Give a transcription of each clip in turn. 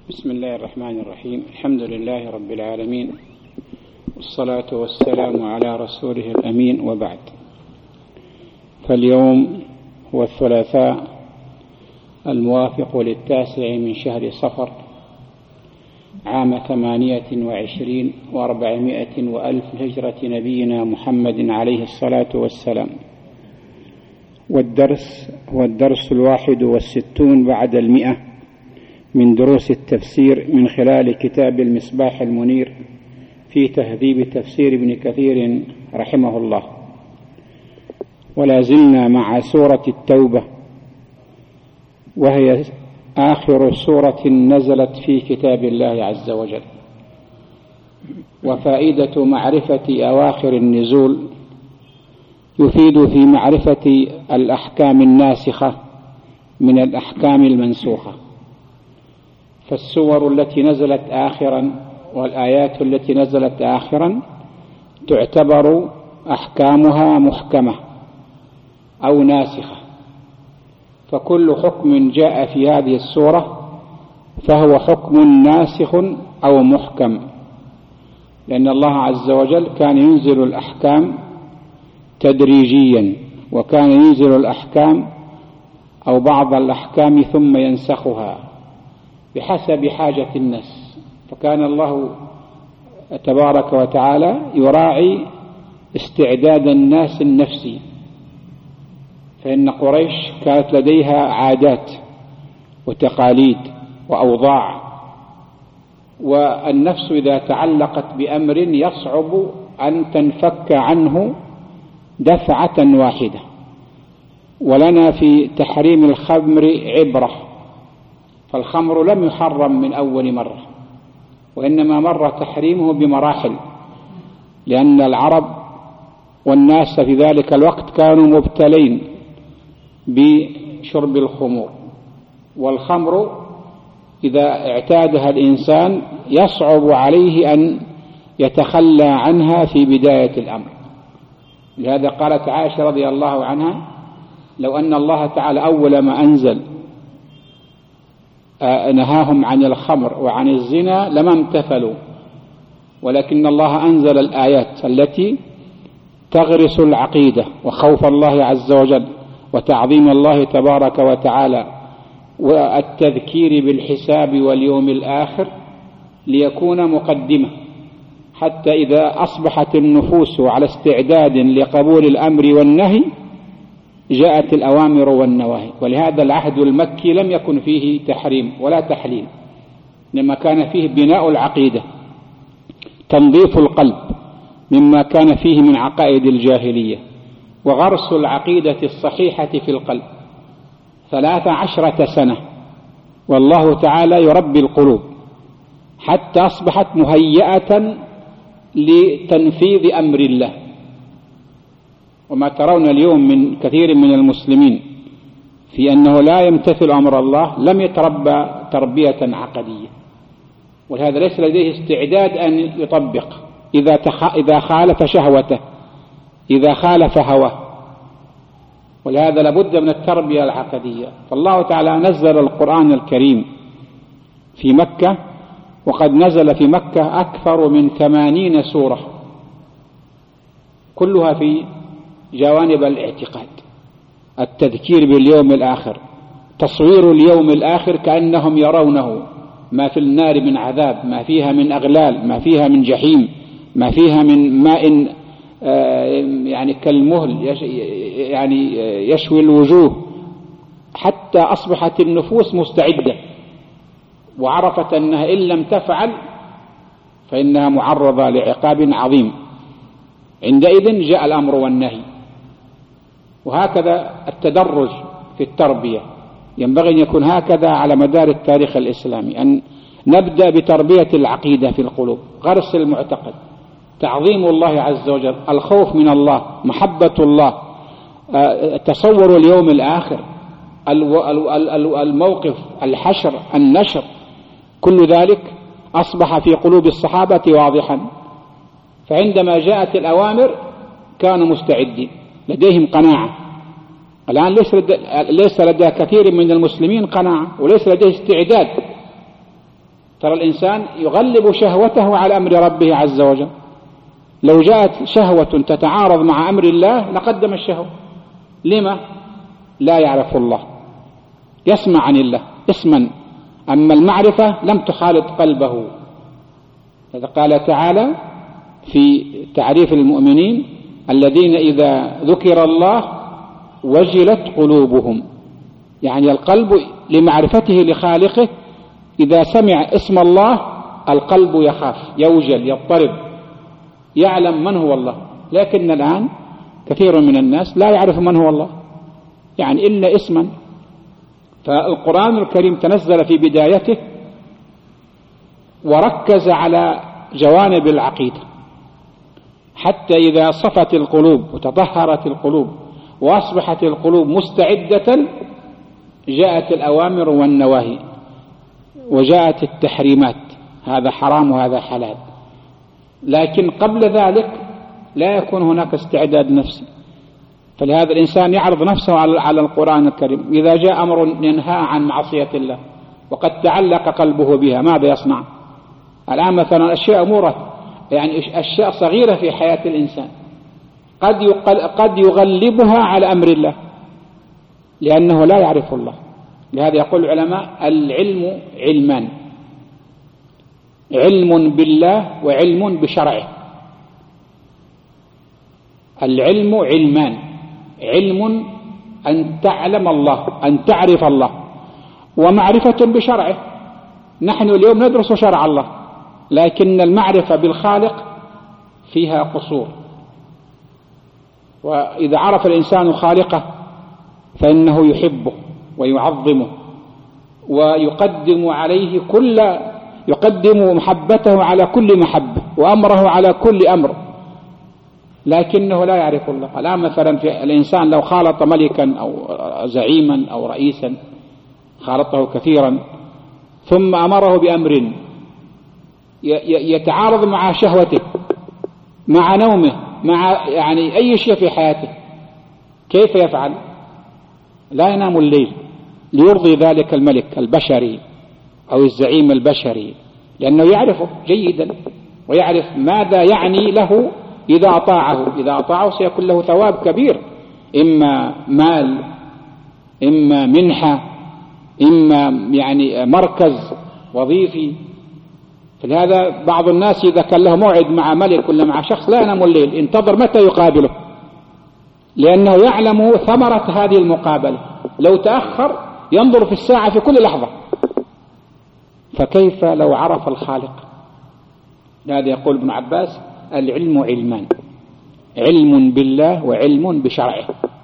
بسم الله الرحمن الرحيم. الحمد لله رب العالمين، والصلاة والسلام على رسوله الأمين، وبعد. فاليوم هو الثلاثاء الموافق للتاسع من شهر صفر عام 28 و400 وألف هجرة نبينا محمد عليه الصلاة والسلام، والدرس هو الدرس 61 بعد 100 من دروس التفسير من خلال كتاب المصباح المنير في تهذيب تفسير ابن كثير رحمه الله. ولا زلنا مع سورة التوبة، وهي آخر سورة نزلت في كتاب الله عز وجل. وفائدة معرفة أواخر النزول يفيد في معرفة الأحكام الناسخة من الأحكام المنسوخة، فالسور التي نزلت آخرا والآيات التي نزلت آخرا تعتبر أحكامها محكمة أو ناسخة، فكل حكم جاء في هذه السورة فهو حكم ناسخ أو محكم، لأن الله عز وجل كان ينزل الأحكام تدريجيا، وكان ينزل الأحكام أو بعض الأحكام ثم ينسخها بحسب حاجة الناس. فكان الله تبارك وتعالى يراعي استعداد الناس النفسي، فإن قريش كانت لديها عادات وتقاليد وأوضاع، والنفس إذا تعلقت بأمر يصعب أن تنفك عنه دفعة واحدة. ولنا في تحريم الخمر عبرة، فالخمر لم يحرم من أول مرة، وإنما مر تحريمه بمراحل، لأن العرب والناس في ذلك الوقت كانوا مبتلين بشرب الخمور، والخمر إذا اعتادها الإنسان يصعب عليه أن يتخلى عنها في بداية الأمر. لهذا قالت عائشة رضي الله عنها: لو أن الله تعالى أول ما أنزل نهاهم عن الخمر وعن الزنا لما امتثلوا، ولكن الله أنزل الآيات التي تغرس العقيدة وخوف الله عز وجل وتعظيم الله تبارك وتعالى والتذكير بالحساب واليوم الآخر، ليكون مقدمة، حتى إذا أصبحت النفوس على استعداد لقبول الأمر والنهي جاءت الأوامر والنواهي. ولهذا العهد المكي لم يكن فيه تحريم ولا تحليل، لما كان فيه بناء العقيدة، تنظيف القلب مما كان فيه من عقائد الجاهلية، وغرس العقيدة الصحيحة في القلب 13 سنة، والله تعالى يربي القلوب حتى أصبحت مهيئة لتنفيذ أمر الله. وما ترون اليوم من كثير من المسلمين في أنه لا يمتثل أمر الله لم يتربى تربية عقدية، ولهذا ليس لديه استعداد أن يطبق إذا خالف شهوته، إذا خالف هواه. ولهذا لابد من التربية العقدية. فالله تعالى نزل القرآن الكريم في مكة، وقد نزل في مكة أكثر من 80 سورة، كلها في جوانب الاعتقاد: التذكير باليوم الآخر، تصوير اليوم الآخر كأنهم يرونه، ما في النار من عذاب، ما فيها من أغلال، ما فيها من جحيم، ما فيها من ماء يعني كالمهل يعني يشوي الوجوه، حتى أصبحت النفوس مستعدة وعرفت أنها إن لم تفعل فإنها معرضة لعقاب عظيم. عندئذ جاء الأمر والنهي. وهكذا التدرج في التربية ينبغي أن يكون هكذا على مدار التاريخ الإسلامي، أن نبدأ بتربية العقيدة في القلوب، غرس المعتقد، تعظيم الله عز وجل، الخوف من الله، محبة الله، تصور اليوم الآخر، الموقف، الحشر، النشر، كل ذلك أصبح في قلوب الصحابة واضحا. فعندما جاءت الأوامر كانوا مستعدين، لديهم قناعة. الآن ليس لدى كثير من المسلمين قناعة، وليس لديه استعداد ترى الإنسان يغلب شهوته على أمر ربه عز وجل. لو جاءت شهوة تتعارض مع أمر الله لقدم الشهوة. لما؟ لا يعرف الله، يسمع عن الله اسما، أما المعرفة لم تخالط قلبه. هذا قال تعالى في تعريف المؤمنين: الذين إذا ذكر الله وجلت قلوبهم. يعني القلب لمعرفته لخالقه، إذا سمع اسم الله القلب يخاف، يوجل، يضطرب، يعلم من هو الله. لكن الآن كثير من الناس لا يعرف من هو الله، يعني إلا اسما. فالقرآن الكريم تنزل في بدايته وركز على جوانب العقيدة، حتى إذا صفت القلوب وتطهرت القلوب وأصبحت القلوب مستعدة جاءت الأوامر والنواهي وجاءت التحريمات، هذا حرام وهذا حلال. لكن قبل ذلك لا يكون هناك استعداد نفسي. فلهذا الإنسان يعرض نفسه على القرآن الكريم. إذا جاء أمر ينهى عن معصية الله وقد تعلق قلبه بها ماذا يصنع؟ الآن مثلا أشياء أمورة، يعني أشياء صغيرة في حياة الإنسان قد يغلبها على أمر الله لأنه لا يعرف الله. لهذا يقول العلماء: العلم علمان، علم بالله وعلم بشرعه. العلم علمان: علم أن تعلم الله، أن تعرف الله، ومعرفة بشرعه. نحن اليوم ندرس شرع الله، لكن المعرفة بالخالق فيها قصور. وإذا عرف الإنسان خالقه فإنه يحبه ويعظمه يقدم محبته على كل محبة وأمره على كل أمر، لكنه لا يعرف الله. الآن مثلا في الإنسان لو خالط ملكا أو زعيما أو رئيسا، خالطه كثيرا ثم أمره بأمر يتعارض مع شهوته، مع نومه، مع يعني أي شيء في حياته، كيف يفعل؟ لا ينام الليل ليرضي ذلك الملك البشري أو الزعيم البشري، لأنه يعرفه جيدا ويعرف ماذا يعني له إذا أطاعه سيكون له ثواب كبير، إما مال، إما منحة، إما يعني مركز وظيفي. فلهذا بعض الناس إذا كان له موعد مع ملك ولا مع شخص لا ينام الليل، انتظر متى يقابله، لأنه يعلم ثمرة هذه المقابلة. لو تأخر ينظر في الساعة في كل لحظة. فكيف لو عرف الخالق؟ هذا يقول ابن عباس: العلم علمان، علم بالله وعلم بشرعه،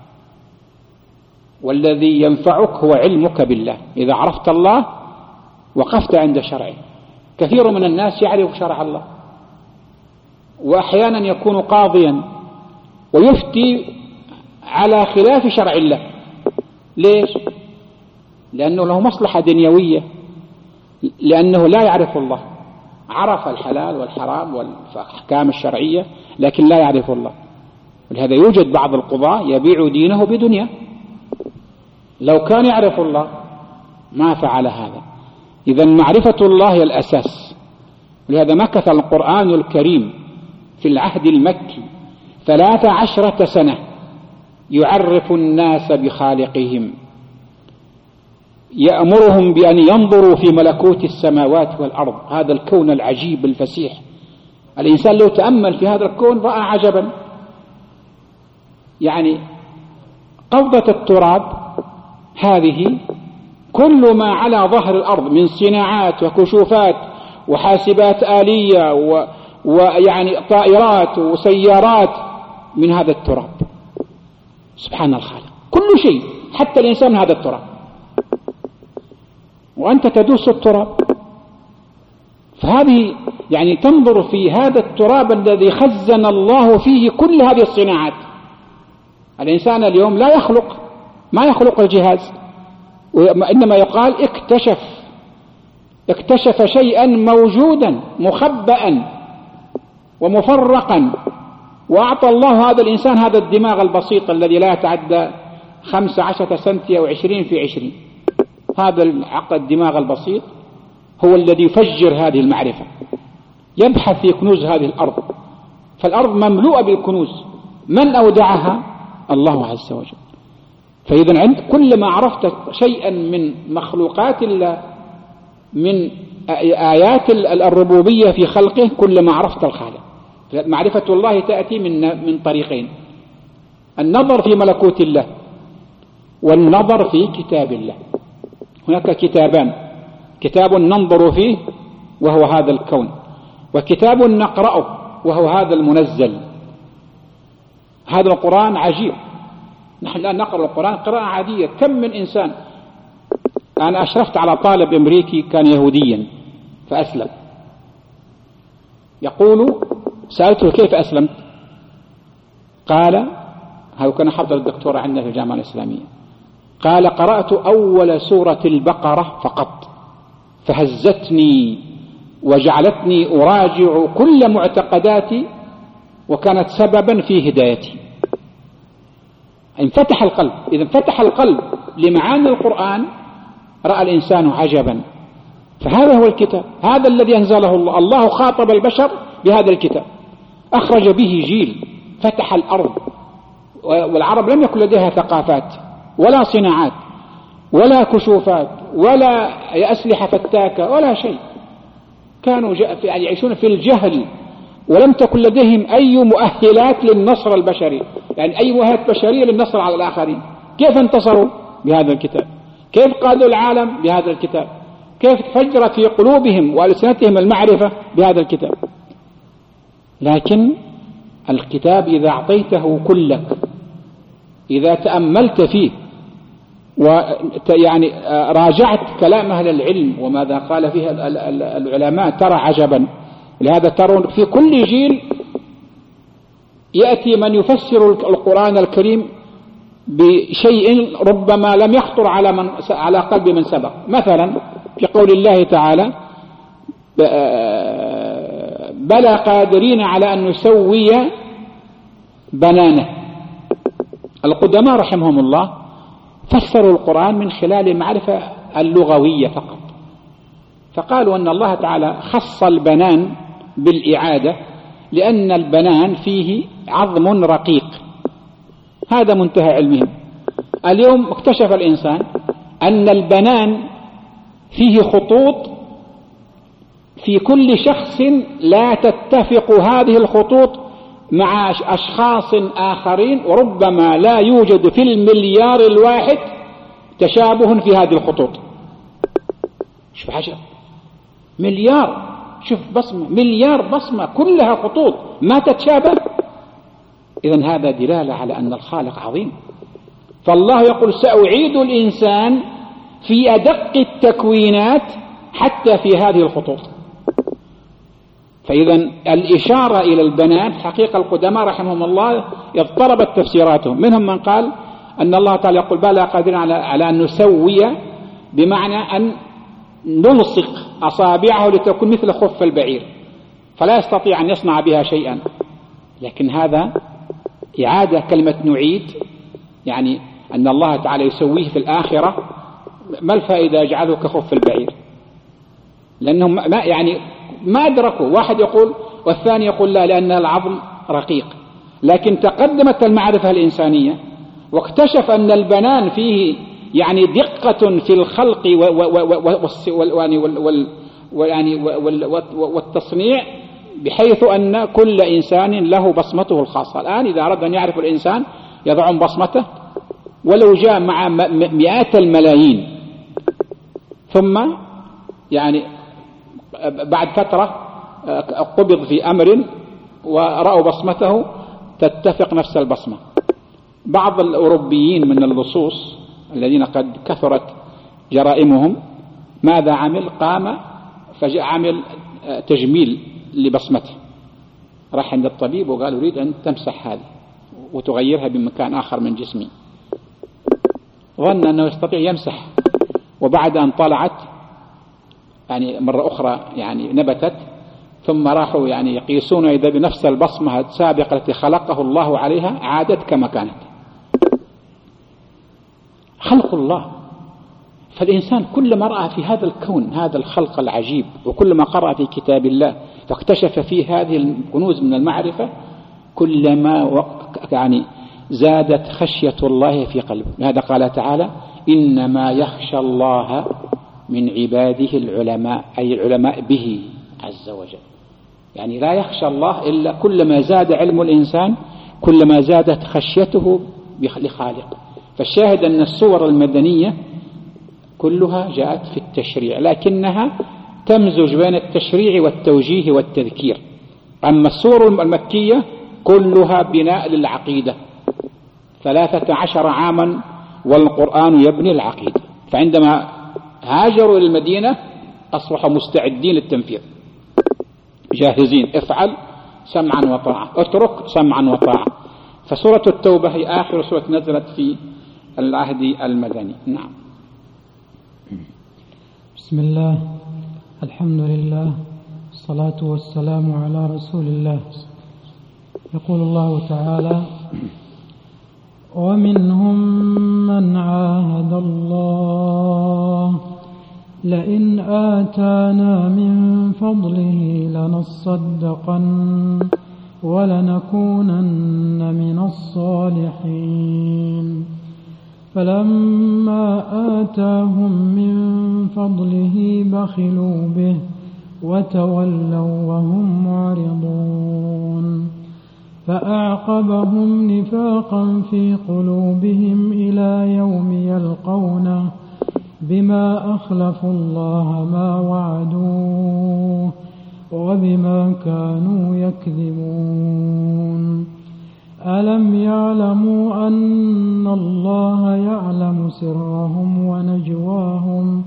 والذي ينفعك هو علمك بالله. إذا عرفت الله وقفت عند شرعه. كثير من الناس يعرف شرع الله وأحيانا يكون قاضيا ويفتي على خلاف شرع الله. ليش؟ لأنه له مصلحة دنيوية، لأنه لا يعرف الله. عرف الحلال والحرام والأحكام الشرعية لكن لا يعرف الله. ولهذا يوجد بعض القضاة يبيع دينه بدنيا. لو كان يعرف الله ما فعل هذا. إذن معرفة الله هي الأساس. ولهذا مكث القرآن الكريم في العهد المكي 13 سنة يعرف الناس بخالقهم، يأمرهم بأن ينظروا في ملكوت السماوات والأرض، هذا الكون العجيب الفسيح. الإنسان لو تأمل في هذا الكون رأى عجبا. يعني قبضة التراب هذه كل ما على ظهر الأرض من صناعات وكشوفات وحاسبات آلية ويعني طائرات وسيارات من هذا التراب. سبحان الخالق، كل شيء حتى الإنسان من هذا التراب، وأنت تدوس التراب. فهذه يعني تنظر في هذا التراب الذي خزن الله فيه كل هذه الصناعات. الإنسان اليوم لا يخلق، ما يخلق الجهاز، وإنما يقال اكتشف شيئا موجودا مخبأ ومفرقا، وأعطى الله هذا الإنسان هذا الدماغ البسيط الذي لا يتعدى 15 سنتي أو 20 في 20. هذا العقل الدماغ البسيط هو الذي يفجر هذه المعرفة، يبحث في كنوز هذه الأرض، فالأرض مملوءة بالكنوز، من أودعها؟ الله عز وجل. فإذا عند كلما عرفت شيئا من مخلوقات الله، من آيات الربوبية في خلقه، كلما عرفت الخالق. معرفة الله تأتي من طريقين: النظر في ملكوت الله، والنظر في كتاب الله. هناك كتابان: كتاب ننظر فيه وهو هذا الكون، وكتاب نقرأه وهو هذا المنزل. هذا القرآن عجيب، نحن الآن نقرأ القرآن قراءة عادية. كم من إنسان، أنا أشرفت على طالب أمريكي كان يهوديا فأسلم، يقول سألته كيف أسلمت؟ قال، هذا كان حضر الدكتوراه عندنا في الجامعة الإسلامية، قال قرأت أول سورة البقرة فقط فهزتني وجعلتني أراجع كل معتقداتي، وكانت سببا في هدايتي. انفتح القلب. إذا انفتح القلب لمعاني القرآن رأى الإنسان عجبا. فهذا هو الكتاب، هذا الذي أنزله الله. الله خاطب البشر بهذا الكتاب، أخرج به جيل، فتح الأرض. والعرب لم يكن لديها ثقافات ولا صناعات ولا كشوفات ولا أسلحة فتاكة ولا شيء، كانوا يعيشون في الجهل، ولم تكن لديهم أي مؤهلات للنصر البشري، يعني أي مؤهلات بشرية للنصر على الآخرين. كيف انتصروا؟ بهذا الكتاب. كيف قادوا العالم؟ بهذا الكتاب. كيف فجرت في قلوبهم وألسنتهم المعرفة؟ بهذا الكتاب. لكن الكتاب إذا أعطيته كلك، إذا تأملت فيه ويعني راجعت كلام أهل العلم وماذا قال فيه العلماء، ترى عجبا. لهذا ترون في كل جيل يأتي من يفسر القرآن الكريم بشيء ربما لم يخطر على قلب من سبق. مثلا في قول الله تعالى: بلى قادرين على أن نسوي بنانه. القدماء رحمهم الله فسروا القرآن من خلال المعرفة اللغوية فقط، فقالوا أن الله تعالى خص البنان بالإعادة لأن البنان فيه عظم رقيق. هذا منتهى علمهم. اليوم اكتشف الإنسان أن البنان فيه خطوط في كل شخص لا تتفق هذه الخطوط مع أشخاص آخرين، وربما لا يوجد في المليار الواحد تشابه في هذه الخطوط. شوف حاجة، مليار، شوف بصمة، مليار بصمة كلها خطوط ما تتشابه. إذن هذا دلالة على أن الخالق عظيم. فالله يقول: سأعيد الإنسان في أدق التكوينات حتى في هذه الخطوط. فإذا الإشارة إلى البنات حقيقة القدماء رحمهم الله اضطربت تفسيراتهم. منهم من قال أن الله تعالى يقول: بلى قادرين على أن نسوي، بمعنى أن نلصق أصابعه لتكون مثل خف البعير، فلا يستطيع أن يصنع بها شيئا. لكن هذا إعادة كلمة نعيد، يعني أن الله تعالى يسويه في الآخرة. ما الفائدة يجعله كخف البعير؟ لأنهم ما أدركوا. واحد يقول والثاني يقول لا، لأن العظم رقيق. لكن تقدمت المعرفة الإنسانية واكتشف أن البنان فيه يعني دقة في الخلق والتصنيع، بحيث أن كل إنسان له بصمته الخاصة. الآن إذا أراد أن يعرف الإنسان يضع بصمته، ولو جاء مع مئات الملايين ثم يعني بعد فترة قبض في أمر ورأوا بصمته تتفق نفس البصمة. بعض الأوروبيين من اللصوص الذين قد كثرت جرائمهم ماذا عمل؟ قام فجاء عمل تجميل لبصمته، راح عند الطبيب وقال: أريد أن تمسح هذه وتغيرها بمكان آخر من جسمي. ظن أنه يستطيع يمسح، وبعد أن طلعت يعني مرة أخرى يعني نبتت، ثم راحوا يعني يقيسون إذا بنفس البصمة السابقة التي خلقه الله عليها عادت كما كانت. خلق الله. فالإنسان كلما رأى في هذا الكون هذا الخلق العجيب، وكلما قرأ في كتاب الله فاكتشف فيه هذه الكنوز من المعرفة، كلما زادت خشية الله في قلبه. لهذا قال تعالى: إنما يخشى الله من عباده العلماء، أي العلماء به عز وجل. يعني لا يخشى الله إلا كلما زاد علم الإنسان كلما زادت خشيته لخالقه. فالشاهد أن السور المدنية كلها جاءت في التشريع، لكنها تمزج بين التشريع والتوجيه والتذكير. أما السور المكية كلها بناء للعقيدة، 13 عاما والقرآن يبني العقيدة. فعندما هاجروا إلى المدينة أصبحوا مستعدين للتنفيذ، جاهزين، افعل سمعا وطاعة، اترك سمعا وطاعة. فسورة التوبة هي آخر سورة نزلت في العهد المدني. نعم. بسم الله، الحمد لله، الصلاة والسلام على رسول الله. يقول الله تعالى: ومنهم من عاهد الله لئن آتانا من فضله لنصدقن ولنكونن من الصالحين، فلما آتاهم من فضله بخلوا به وتولوا وهم معرضون، فأعقبهم نفاقا في قلوبهم إلى يوم يلقونه بما أخلفوا الله ما وعدوه وبما كانوا يكذبون. ألم يعلموا أن الله يعلم سرهم ونجواهم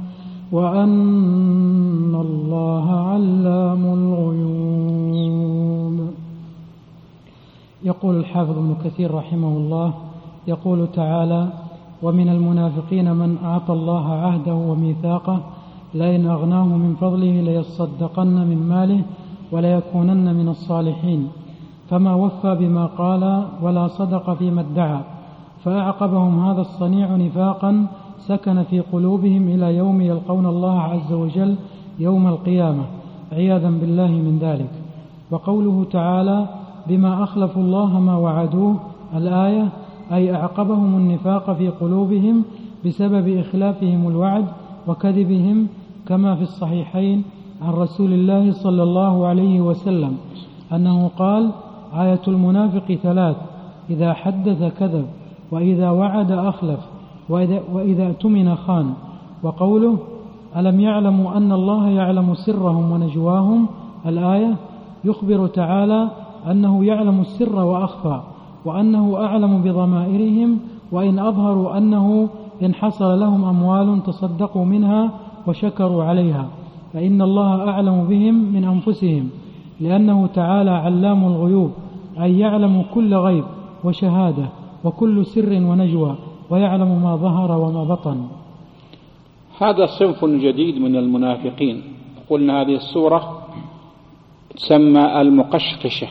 وأن الله علام الغيوب. يقول الحافظ ابن كثير رحمه الله: يقول تعالى: ومن المنافقين من أعطى الله عهده وميثاقه لئن أغناه من فضله ليصدقن من ماله وليكونن من الصالحين، فما وفى بما قال ولا صدق فيما ادعى، فأعقبهم هذا الصنيع نفاقا سكن في قلوبهم إلى يوم يلقون الله عز وجل يوم القيامة، عياذا بالله من ذلك. وقوله تعالى: بما أخلفوا الله ما وعدوه، الآية أي أعقبهم النفاق في قلوبهم بسبب إخلافهم الوعد وكذبهم، كما في الصحيحين عن رسول الله صلى الله عليه وسلم أنه قال: آية المنافق 3: إذا حدث كذب، وإذا وعد أخلف، وإذا اؤتمن خان. وقوله: ألم يعلموا أن الله يعلم سرهم ونجواهم، الآية يخبر تعالى أنه يعلم السر وأخفى، وأنه أعلم بضمائرهم، وإن أظهروا أنه إن حصل لهم أموال تصدقوا منها وشكروا عليها، فإن الله أعلم بهم من أنفسهم، لأنه تعالى علام الغيوب، أي يعلم كل غيب وشهادة وكل سر ونجوى، ويعلم ما ظهر وما بطن. هذا صنف جديد من المنافقين. قلنا هذه السورة تسمى المقشقشة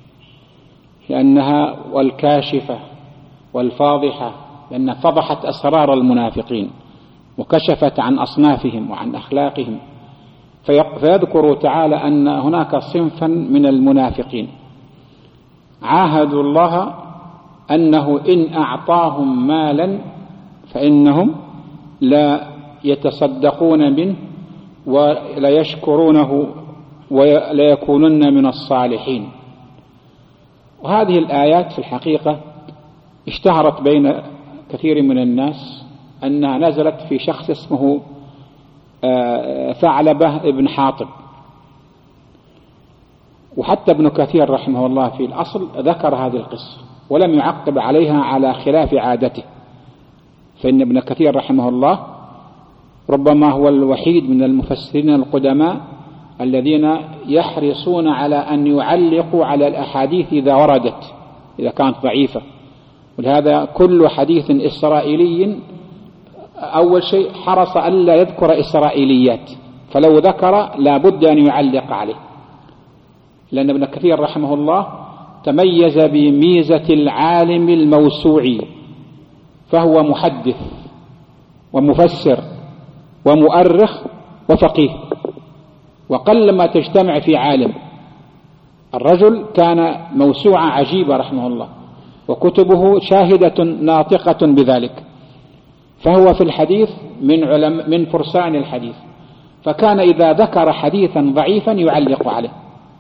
لأنها والكاشفة والفاضحة، لأنها فضحت أسرار المنافقين وكشفت عن أصنافهم وعن أخلاقهم. فيذكر تعالى أن هناك صنفا من المنافقين عاهدوا الله أنه إن أعطاهم مالا فإنهم لا يتصدقون منه ولا يشكرونه ولا يكونن من الصالحين. وهذه الآيات في الحقيقة اشتهرت بين كثير من الناس أنها نزلت في شخص اسمه ثعلبة ابن حاطب، وحتى ابن كثير رحمه الله في الأصل ذكر هذه القصة ولم يعقب عليها على خلاف عادته، فإن ابن كثير رحمه الله ربما هو الوحيد من المفسرين القدماء الذين يحرصون على أن يعلقوا على الأحاديث إذا وردت إذا كانت ضعيفة. ولهذا كل حديث إسرائيلي أول شيء حرص ألا يذكر إسرائيليات، فلو ذكر لا بد أن يعلق عليه، لأن ابن كثير رحمه الله تميز بميزة العالم الموسوعي، فهو محدث ومفسر ومؤرخ وفقيه، وقلما تجتمع في عالم. الرجل كان موسوعة عجيبة رحمه الله، وكتبه شاهدة ناطقة بذلك، فهو في الحديث من فرسان الحديث، فكان إذا ذكر حديثا ضعيفا يعلق عليه،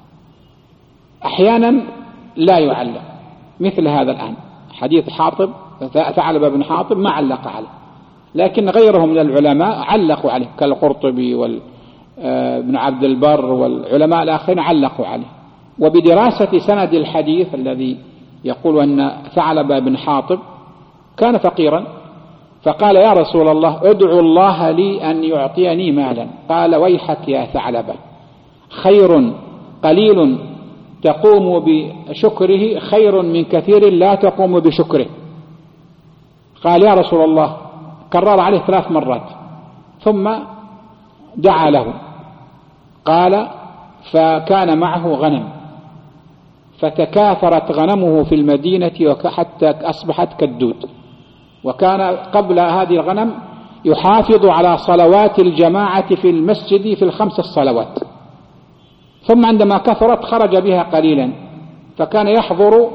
أحيانا لا يعلق، مثل هذا الآن حديث حاطب، ثعلبة بن حاطب ما علق عليه، لكن غيرهم من العلماء علقوا عليه كالقرطبي وابن عبد البر والعلماء الآخرين علقوا عليه. وبدراسة سند الحديث الذي يقول أن ثعلبة بن حاطب كان فقيرا، فقال يا رسول الله ادعو الله لي أن يعطيني مالا. قال ويحك يا ثعلبة، خير قليل تقوم بشكره خير من كثير لا تقوم بشكره. قال يا رسول الله، كرر عليه 3 مرات، ثم دعا له. قال فكان معه غنم، فتكاثرت غنمه في المدينة حتى أصبحت كالدود، وكان قبل هذه الغنم يحافظ على صلوات الجماعة في المسجد في ال5 الصلوات، ثم عندما كثرت خرج بها قليلا، فكان يحضر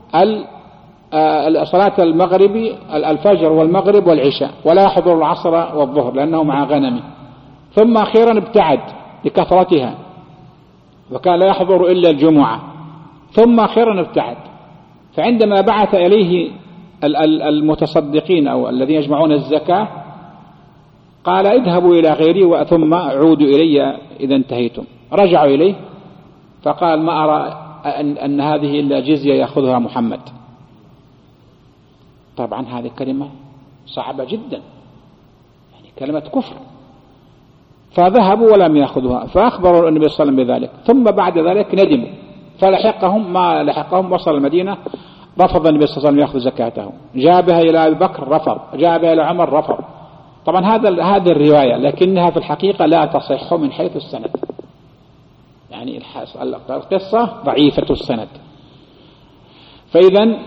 صلاة المغرب الفجر والمغرب والعشاء، ولا يحضر العصر والظهر لأنه مع غنمه، ثم أخيرا ابتعد لكثرتها، وكان لا يحضر إلا الجمعة، ثم أخيرا ابتعد. فعندما بعث إليه المتصدقين أو الذين يجمعون الزكاة قال اذهبوا إلى غيري ثم عودوا إلي إذا انتهيتم. رجعوا إليه فقال ما أرى أن هذه إلا جزية يأخذها محمد. طبعا هذه كلمة صعبة جدا، يعني كلمة كفر. فذهبوا ولم يأخذوها، فأخبروا النبي صلى الله عليه وسلم بذلك، ثم بعد ذلك ندموا، فلحقهم ما لحقهم، وصل المدينة رفض النبي صلى الله عليه وسلم يأخذ زكاته، جاء بها إلى أبي بكر رفض، جاء بها إلى عمر رفض. طبعا هذه الرواية، لكنها في الحقيقة لا تصح من حيث السند، يعني القصة ضعيفة السند. فإذا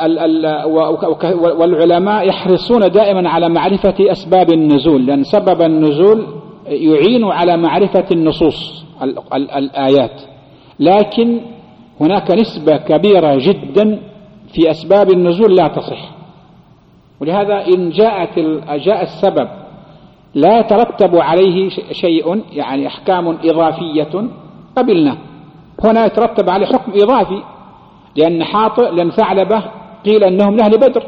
والعلماء يحرصون دائما على معرفة أسباب النزول، لأن سبب النزول يعين على معرفة النصوص الآيات، لكن هناك نسبة كبيرة جدا في أسباب النزول لا تصح. ولهذا إن جاء السبب لا يترتب عليه شيء، يعني أحكام إضافية، قبلنا. هنا يترتب عليه حكم إضافي، لأن ثعلبة قيل أنهم من أهل بدر،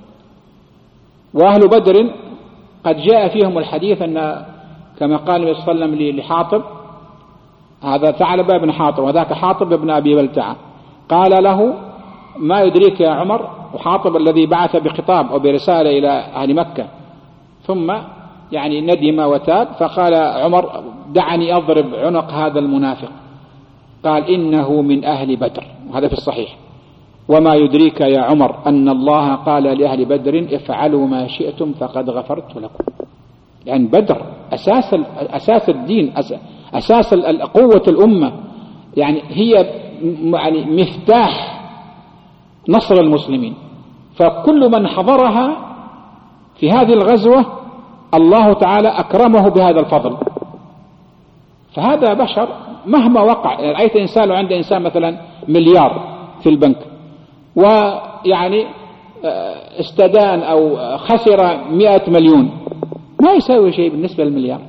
وأهل بدر قد جاء فيهم الحديث أن كما قال النبي صلى الله عليه وسلم لحاطب، هذا ثعلبة بن حاطب وذاك حاطب بن أبي بلتعة، قال له ما يدريك يا عمر، وحاطب الذي بعث بخطاب أو برسالة إلى أهل مكة، ثم يعني ندم وتاب، فقال عمر دعني أضرب عنق هذا المنافق، قال إنه من أهل بدر، وهذا في الصحيح. وما يدريك يا عمر أن الله قال لأهل بدر افعلوا ما شئتم فقد غفرت لكم. لأن بدر أساس الدين، أساس قوة الأمة، يعني هي يعني مفتاح نصر المسلمين، فكل من حضرها في هذه الغزوة الله تعالى أكرمه بهذا الفضل. فهذا بشر مهما وقع، يعني رأيت إنسان وعند إنسان مثلا مليار في البنك، ويعني استدان أو خسر 100 مليون، ما يساوي شيء بالنسبة للمليار.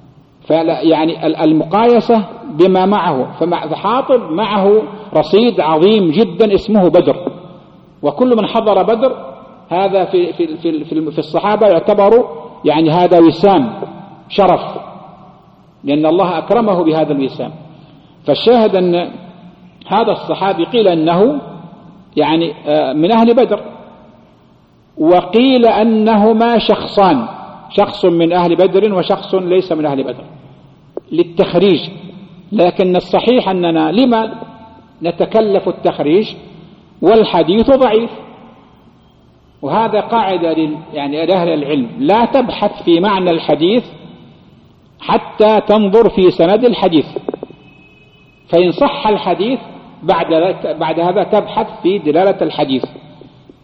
يعني المقايسة بما معه، فحاطب معه رصيد عظيم جدا اسمه بدر، وكل من حضر بدر هذا في الصحابة يعتبر يعني هذا وسام شرف، لأن الله أكرمه بهذا الوسام. فالشاهد أن هذا الصحابي قيل أنه يعني من أهل بدر، وقيل أنهما شخصان، شخص من أهل بدر وشخص ليس من أهل بدر للتخريج، لكن الصحيح أننا لما نتكلف التخريج والحديث ضعيف. وهذا قاعدة يعني لأهل العلم، لا تبحث في معنى الحديث حتى تنظر في سند الحديث، فإن صح الحديث بعد هذا تبحث في دلالة الحديث.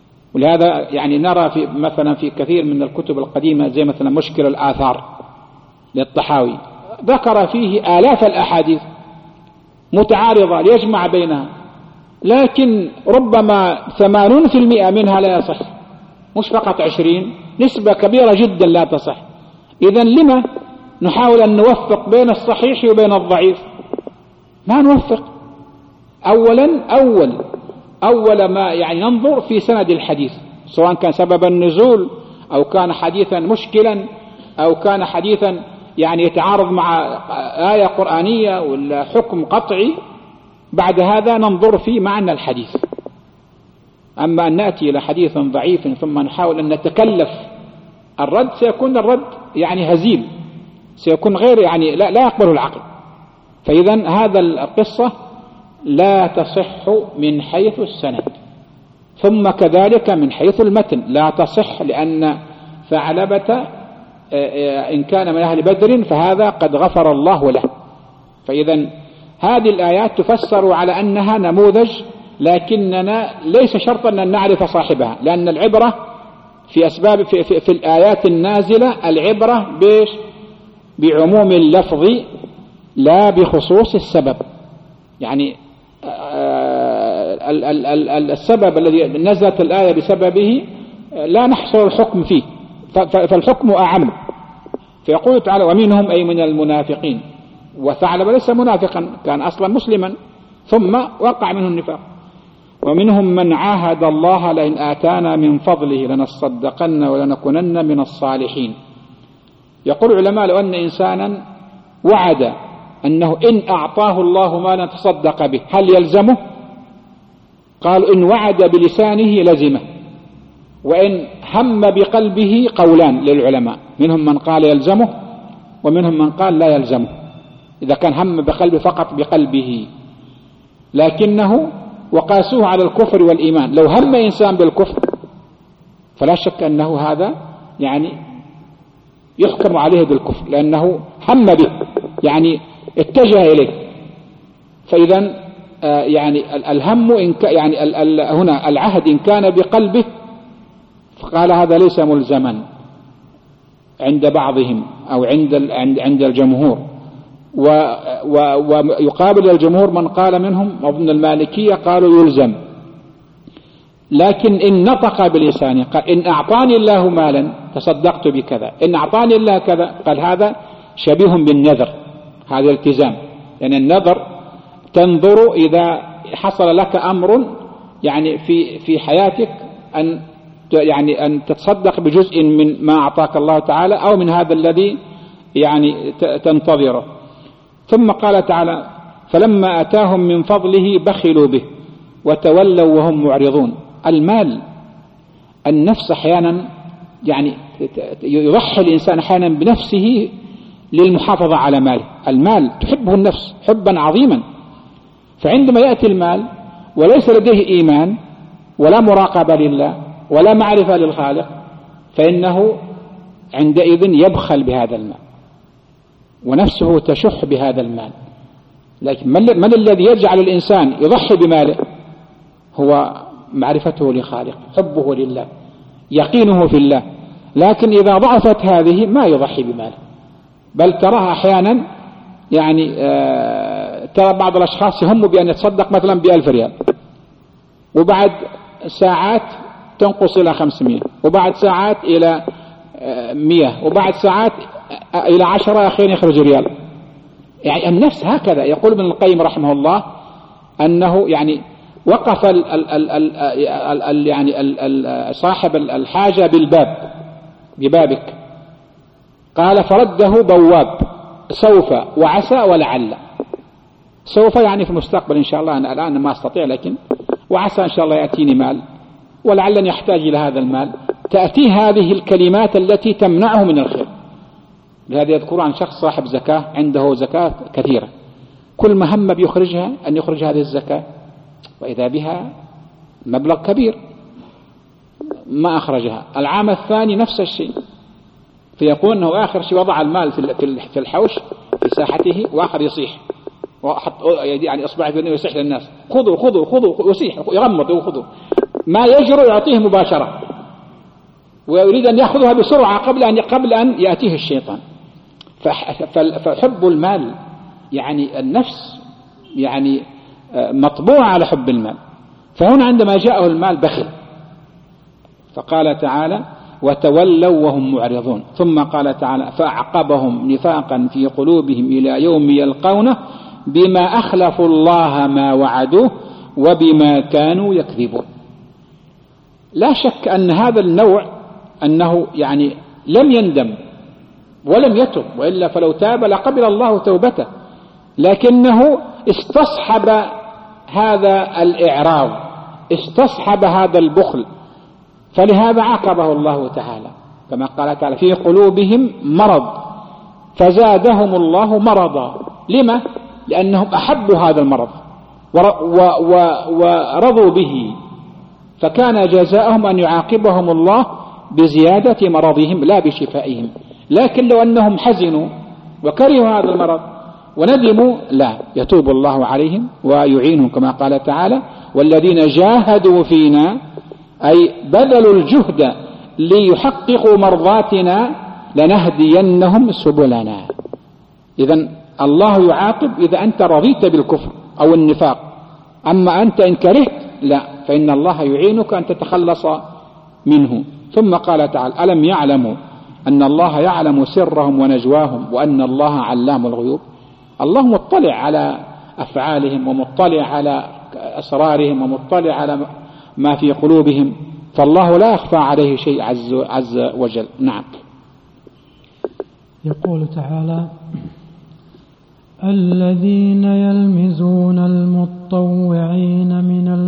ولهذا يعني نرى مثلا في كثير من الكتب القديمة زي مثلا مشكل الآثار للطحاوي ذكر فيه آلاف الأحاديث متعارضة ليجمع بينها، لكن ربما 80% منها لا يصح، مش فقط 20، نسبة كبيرة جدا لا تصح. إذن لما نحاول أن نوفق بين الصحيح وبين الضعيف؟ ما نوفق. أول ما يعني ننظر في سند الحديث، سواء كان سبب النزول أو كان حديثا مشكلا أو كان حديثا يعني يتعارض مع آية قرآنية ولا حكم قطعي. بعد هذا ننظر في معنى الحديث. أما أن نأتي إلى حديث ضعيف ثم نحاول أن نتكلف الرد، سيكون الرد يعني هزيل، سيكون غير يعني لا يقبل العقل. فإذا هذا القصة لا تصح من حيث السند، ثم كذلك من حيث المتن لا تصح، لأن ثعلبة إن كان من أهل بدر فهذا قد غفر الله له. فإذا هذه الآيات تفسر على أنها نموذج، لكننا ليس شرطا أن نعرف صاحبها، لأن العبرة في أسباب في الآيات النازلة العبرة بعموم اللفظ لا بخصوص السبب. يعني السبب الذي نزلت الآية بسببه لا نحصر الحكم فيه، فالحكم أعم. فيقول تعالى ومنهم أي من المنافقين، وثعلب ليس منافقا، كان أصلا مسلما ثم وقع منه النفاق. ومنهم من عاهد الله لئن آتانا من فضله لنصدقن ولنكونن من الصالحين. يقول العلماء لو أن إنسانا وعد أنه إن أعطاه الله مالا تصدق به هل يلزمه؟ قالوا إن وعد بلسانه لزمه، وإن هم بقلبه قولان للعلماء، منهم من قال يلزمه ومنهم من قال لا يلزمه إذا كان هم بقلبه فقط بقلبه، لكنه وقاسوه على الكفر والإيمان. لو هم إنسان بالكفر فلا شك أنه هذا يعني يحكم عليه بالكفر، لأنه هم به يعني اتجه إليه. فإذا يعني الهم يعني هنا العهد إن كان بقلبه فقال هذا ليس ملزما عند بعضهم أو عند الجمهور. ويقابل الجمهور من قال منهم ومن المالكية قالوا يلزم، لكن إن نطق بلسانه قال إن أعطاني الله مالا تصدقت بكذا، إن أعطاني الله كذا، قال هذا شبيه بالنذر، هذا التزام. يعني النذر تنظر إذا حصل لك أمر يعني في حياتك أن تتصدق بجزء من ما أعطاك الله تعالى أو من هذا الذي يعني تنتظره. ثم قال تعالى فلما أتاهم من فضله بخلوا به وتولوا وهم معرضون. المال، النفس أحيانا يعني يضحي الإنسان أحيانا بنفسه للمحافظة على ماله. المال تحبه النفس حبا عظيما، فعندما يأتي المال وليس لديه إيمان ولا مراقبة لله ولا معرفة للخالق فإنه عندئذ يبخل بهذا المال ونفسه تشح بهذا المال. لكن من الذي يجعل الإنسان يضحي بماله؟ هو معرفته لخالق، حبه لله، يقينه في الله. لكن إذا ضعفت هذه ما يضحي بماله، بل تراها أحيانا يعني ترى بعض الأشخاص يهم بأن يتصدق مثلا ب1000 ريال، وبعد ساعات تنقص إلى 500، وبعد ساعات إلى 100، وبعد ساعات إلى 10 أخيرا يخرج ريال. يعني النفس هكذا. يقول ابن القيم رحمه الله أنه يعني وقف يعني صاحب الحاجة ببابك، قال فرده بواب سوف وعسى ولعل. سوف يعني في المستقبل إن شاء الله، أنا الآن ما أستطيع، لكن وعسى إن شاء الله يأتيني مال، ولعلني يحتاج إلى هذا المال. تأتي هذه الكلمات التي تمنعه من الخير. لهذا يذكر عن شخص صاحب زكاة عنده زكاة كثيرة، كل ما هم بيخرجها أن يخرج هذه الزكاة، وإذا بها مبلغ كبير ما أخرجها. العام الثاني نفس الشيء، فيقول أنه آخر شيء وضع المال في الحوش في ساحته، وآخر يصيح يعني أصبع في يصيح للناس خذوا خذوا خذوا، يصيح يغمض وخذوا، ما يجرؤ يعطيه مباشرة، ويريد أن يأخذها بسرعة قبل أن يأتيه الشيطان. فحب المال يعني النفس يعني مطبوعة على حب المال. فهنا عندما جاءه المال بخل، فقال تعالى وتولوا وهم معرضون. ثم قال تعالى فأعقبهم نفاقا في قلوبهم إلى يوم يلقونه بما أخلفوا الله ما وعدوه وبما كانوا يكذبون. لا شك أن هذا النوع أنه يعني لم يندم ولم يتب، وإلا فلو تاب لقبل الله توبته، لكنه استصحب هذا الإعراض، استصحب هذا البخل، فلهذا عاقبه الله تعالى كما قال تعالى في قلوبهم مرض فزادهم الله مرضا. لما؟ لأنهم أحبوا هذا المرض ورضوا به، فكان جزاؤهم أن يعاقبهم الله بزيادة مرضهم لا بشفائهم. لكن لو أنهم حزنوا وكرهوا هذا المرض وندموا لا، يتوب الله عليهم ويعينهم كما قال تعالى والذين جاهدوا فينا أي بذلوا الجهد ليحققوا مرضاتنا لنهدينهم سبلنا. إذن الله يعاقب إذا أنت رضيت بالكفر أو النفاق، أما أنت إن كرهت لا، فإن الله يعينك أن تتخلص منه. ثم قال تعالى ألم يعلموا أن الله يعلم سرهم ونجواهم وأن الله علام الغيوب. الله مطلع على أفعالهم ومطلع على أسرارهم ومطلع على ما في قلوبهم، فالله لا يخفى عليه شيء عز وجل. نعم. يقول تعالى الذين يلمزون المتطوعين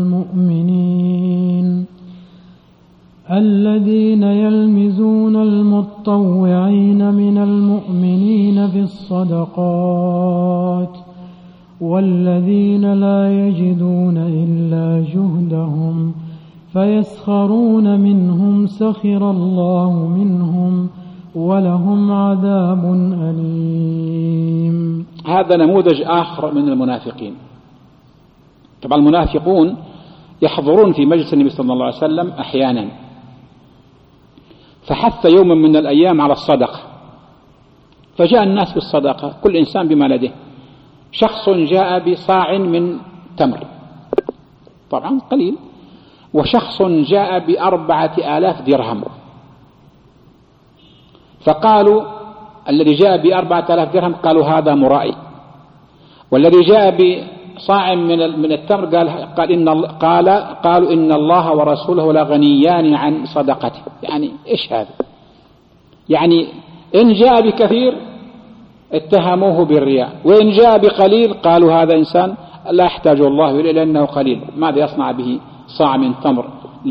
من المؤمنين في الصدقات والذين لا يجدون إلا جهدهم فيسخرون منهم سخر الله منهم ولهم عذاب أليم. هذا نموذج آخر من المنافقين. طبعا المنافقون يحضرون في مجلس النبي صلى الله عليه وسلم أحيانا، فحث يوما من الأيام على الصدقة، فجاء الناس بالصدقة كل إنسان بما لديه. شخص جاء بصاع من تمر طبعا قليل، وشخص جاء ب4,000 درهم، فقالوا الذي جاء ب4,000 درهم قالوا هذا مرائي، والذي جاء بصاع من التمر قالوا إن الله ورسوله لغنيان عن صدقته. يعني إيش هذا؟ يعني إن جاء بكثير اتهموه بالرياء، وإن جاء بقليل قالوا هذا إنسان لا يحتاج الله إليه لأنه قليل، ماذا يصنع به صاع من تمر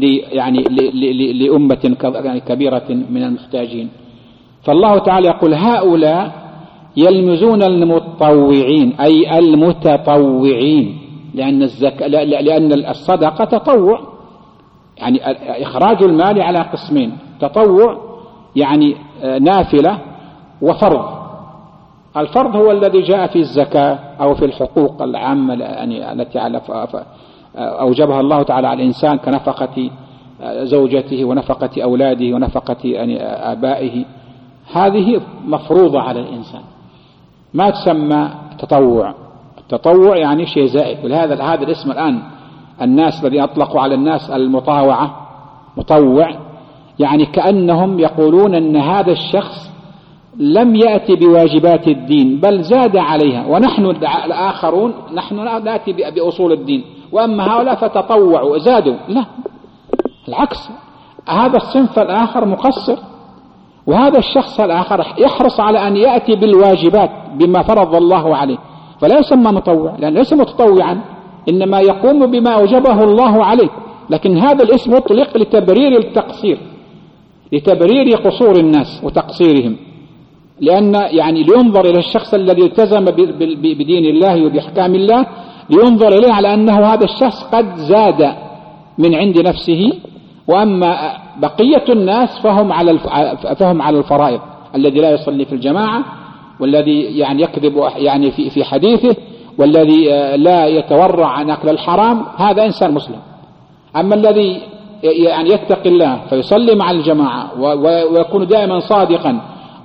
لأمة كبيرة من المحتاجين. فالله تعالى يقول هؤلاء يلمزون المتطوعين أي المتطوعين، لأن الصدقة تطوع، يعني إخراج المال على قسمين، تطوع يعني نافلة وفرض. الفرض هو الذي جاء في الزكاة أو في الحقوق العامة يعني التي أوجبها الله تعالى على الإنسان كنفقة زوجته ونفقة أولاده ونفقة يعني آبائه، هذه مفروضة على الإنسان، ما تسمى تطوع. التطوع يعني شيء زائد، ولهذا هذا الاسم الآن الناس الذي أطلقوا على الناس المطاوعة مطوع، يعني كأنهم يقولون أن هذا الشخص لم يأتي بواجبات الدين بل زاد عليها، ونحن الآخرون نحن نأتي بأصول الدين، وأما هؤلاء فتطوعوا زادوا. لا، العكس، هذا الصنف الآخر مقصر، وهذا الشخص الآخر يحرص على أن يأتي بالواجبات بما فرض الله عليه، فلا يسمى مطوع لأن ليس متطوعا، إنما يقوم بما أوجبه الله عليه. لكن هذا الاسم مطلق لتبرير التقصير، لتبرير قصور الناس وتقصيرهم، لأن يعني لينظر إلى الشخص الذي التزم بدين الله وبأحكام الله، لينظر إليه على أنه هذا الشخص قد زاد من عند نفسه، وأما بقية الناس فهم على الفرائض، الذي لا يصلي في الجماعة، والذي يعني يكذب يعني في حديثه، والذي لا يتورع عن أكل الحرام، هذا إنسان مسلم. أما الذي يعني يتقي الله فيصلي مع الجماعة ويكون دائما صادقا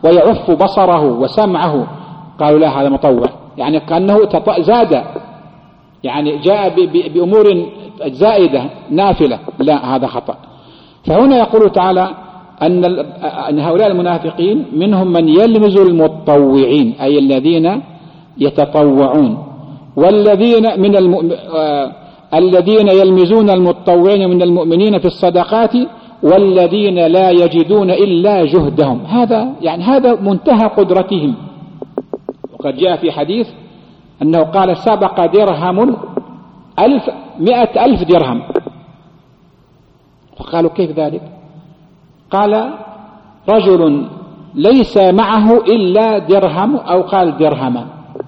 ويعف بصره وسمعه، قالوا لا هذا مطوع، يعني كأنه زاد، يعني جاء بأمور زائدة نافلة، لا هذا خطأ. فهنا يقول تعالى أن هؤلاء المنافقين منهم من يلمز المتطوعين، أي الذين يتطوعون، والذين الذين يلمزون المتطوعين من المؤمنين في الصدقات والذين لا يجدون إلا جهدهم. هذا منتهى قدرتهم. وقد جاء في حديث أنه قال سبق درهم 100,000 درهم، فقالوا كيف ذلك؟ قال رجل ليس معه إلا درهم، أو قال درهما،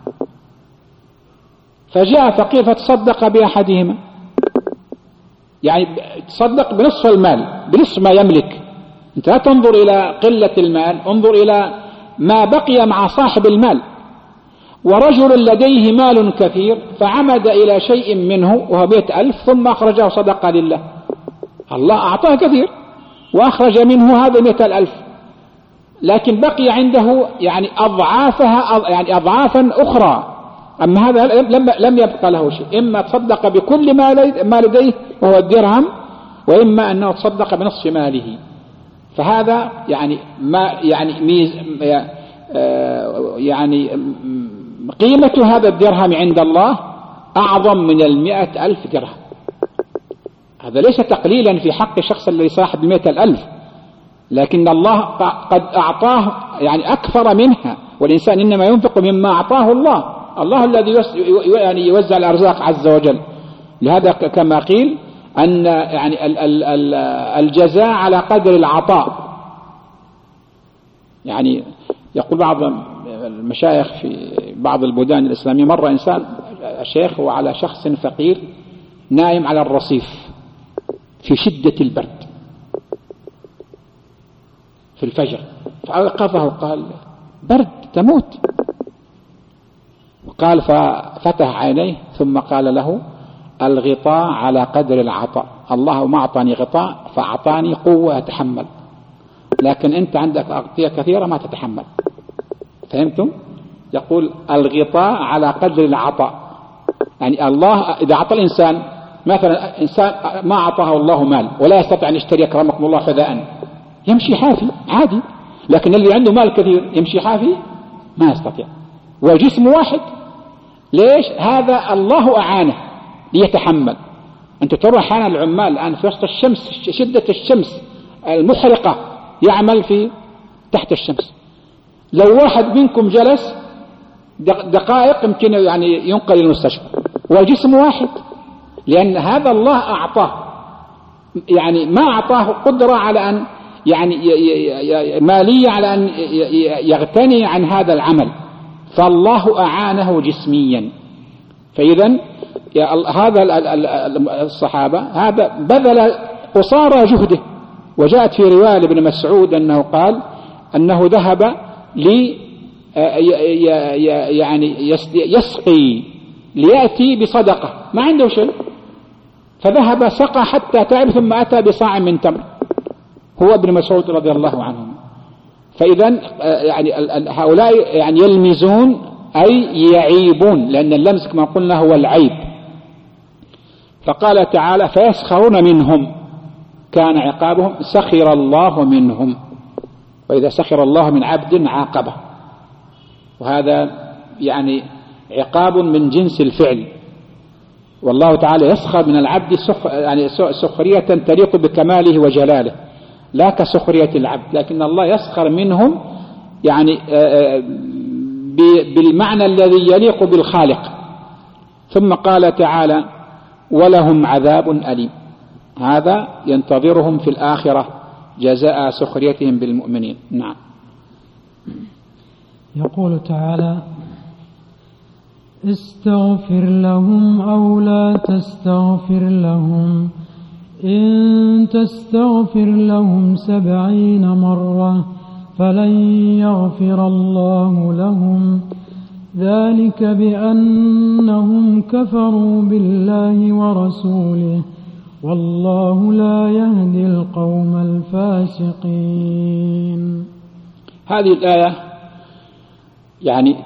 فجاء فقير فتصدق بأحدهما، يعني تصدق بنصف المال، بنصف ما يملك. أنت لا تنظر إلى قلة المال، انظر إلى ما بقي مع صاحب المال. ورجل لديه مال كثير فعمد إلى شيء منه وهو 100,000 ثم أخرجه صدقة لله، الله أعطاه كثير وأخرج منه هذا 100,000، لكن بقي عنده يعني أضعافها، يعني أضعافا أخرى. أما هذا لم يبقى له شيء، إما تصدق بكل ما لديه وهو الدرهم، وإما أنه تصدق بنصف ماله. فهذا يعني قيمة هذا الدرهم عند الله أعظم من 100,000 درهم. هذا ليس تقليلا في حق الشخص الذي صاحب 100,000، لكن الله قد أعطاه يعني أكثر منها، والإنسان إنما ينفق مما أعطاه الله الذي يعني يوزع الأرزاق عز وجل. لهذا كما قيل أن يعني الجزاء على قدر العطاء. يعني يقول بعض المشايخ في بعض البلدان الإسلامية، مرة إنسان شيخ وعلى شخص فقير نايم على الرصيف في شدة البرد في الفجر، فأوقفه قال برد تموت، قال ففتح عينيه ثم قال له الغطاء على قدر العطاء، الله ما أعطاني غطاء فأعطاني قوة أتحمل، لكن أنت عندك أغطية كثيرة ما تتحمل. فهمتم؟ يقول الغطاء على قدر العطاء، يعني الله إذا أعطى الإنسان مثلا، إنسان ما أعطاه الله مال ولا يستطيع أن يشتري أكرمكم الله حذاء، يمشي حافي عادي، لكن اللي عنده مال كثير يمشي حافي ما يستطيع، وجسم واحد. ليش؟ هذا الله أعانه ليتحمل. أنت ترى أحيانا العمال الآن في وسط الشمس، شدة الشمس المحرقة، يعمل في تحت الشمس، لو واحد منكم جلس دقائق يمكن يعني ينقل المستشفى، والجسم واحد، لأن هذا الله أعطاه، يعني ما أعطاه قدرة على أن يعني مالية على أن يغتني عن هذا العمل، فالله أعانه جسميا. فإذا هذا الصحابة هذا بذل قصارى جهده. وجاءت في رواية لابن مسعود أنه قال أنه ذهب يعني يسقي ليأتي بصدقة، ما عنده شيء، فذهب سقى حتى تعب ثم أتى بصاع من تمر، هو ابن مسعود رضي الله عنه. فإذا يعني هؤلاء يعني يلمزون أي يعيبون، لأن اللمز كما قلنا هو العيب. فقال تعالى فيسخرون منهم كان عقابهم سخر الله منهم، وإذا سخر الله من عبد عاقبه، وهذا يعني عقاب من جنس الفعل. والله تعالى يسخر من العبد يعني سخرية تليق بكماله وجلاله، لا كسخرية العبد، لكن الله يسخر منهم يعني بالمعنى الذي يليق بالخالق. ثم قال تعالى ولهم عذاب أليم، هذا ينتظرهم في الآخرة جزاء سخريتهم بالمؤمنين. نعم. يقول تعالى استغفر لهم أو لا تستغفر لهم إن تستغفر لهم 70 مرة فلن يغفر الله لهم ذلك بأنهم كفروا بالله ورسوله والله لا يهدي القوم الفاسقين. هذه الآية يعني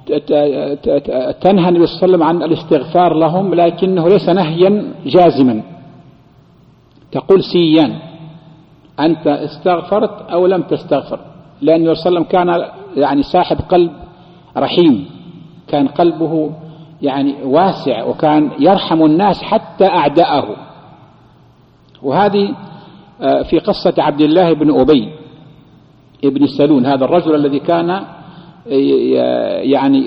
تنهى النبي صلى الله عليه وسلم عن الاستغفار لهم، لكنه ليس نهيا جازما. تقول سيان، أنت استغفرت أو لم تستغفر، لأن النبي صلى الله عليه وسلم كان يعني صاحب قلب رحيم، كان قلبه يعني واسع، وكان يرحم الناس حتى أعداءه. وهذه في قصة عبد الله بن أبي ابن سلول، هذا الرجل الذي كان يعني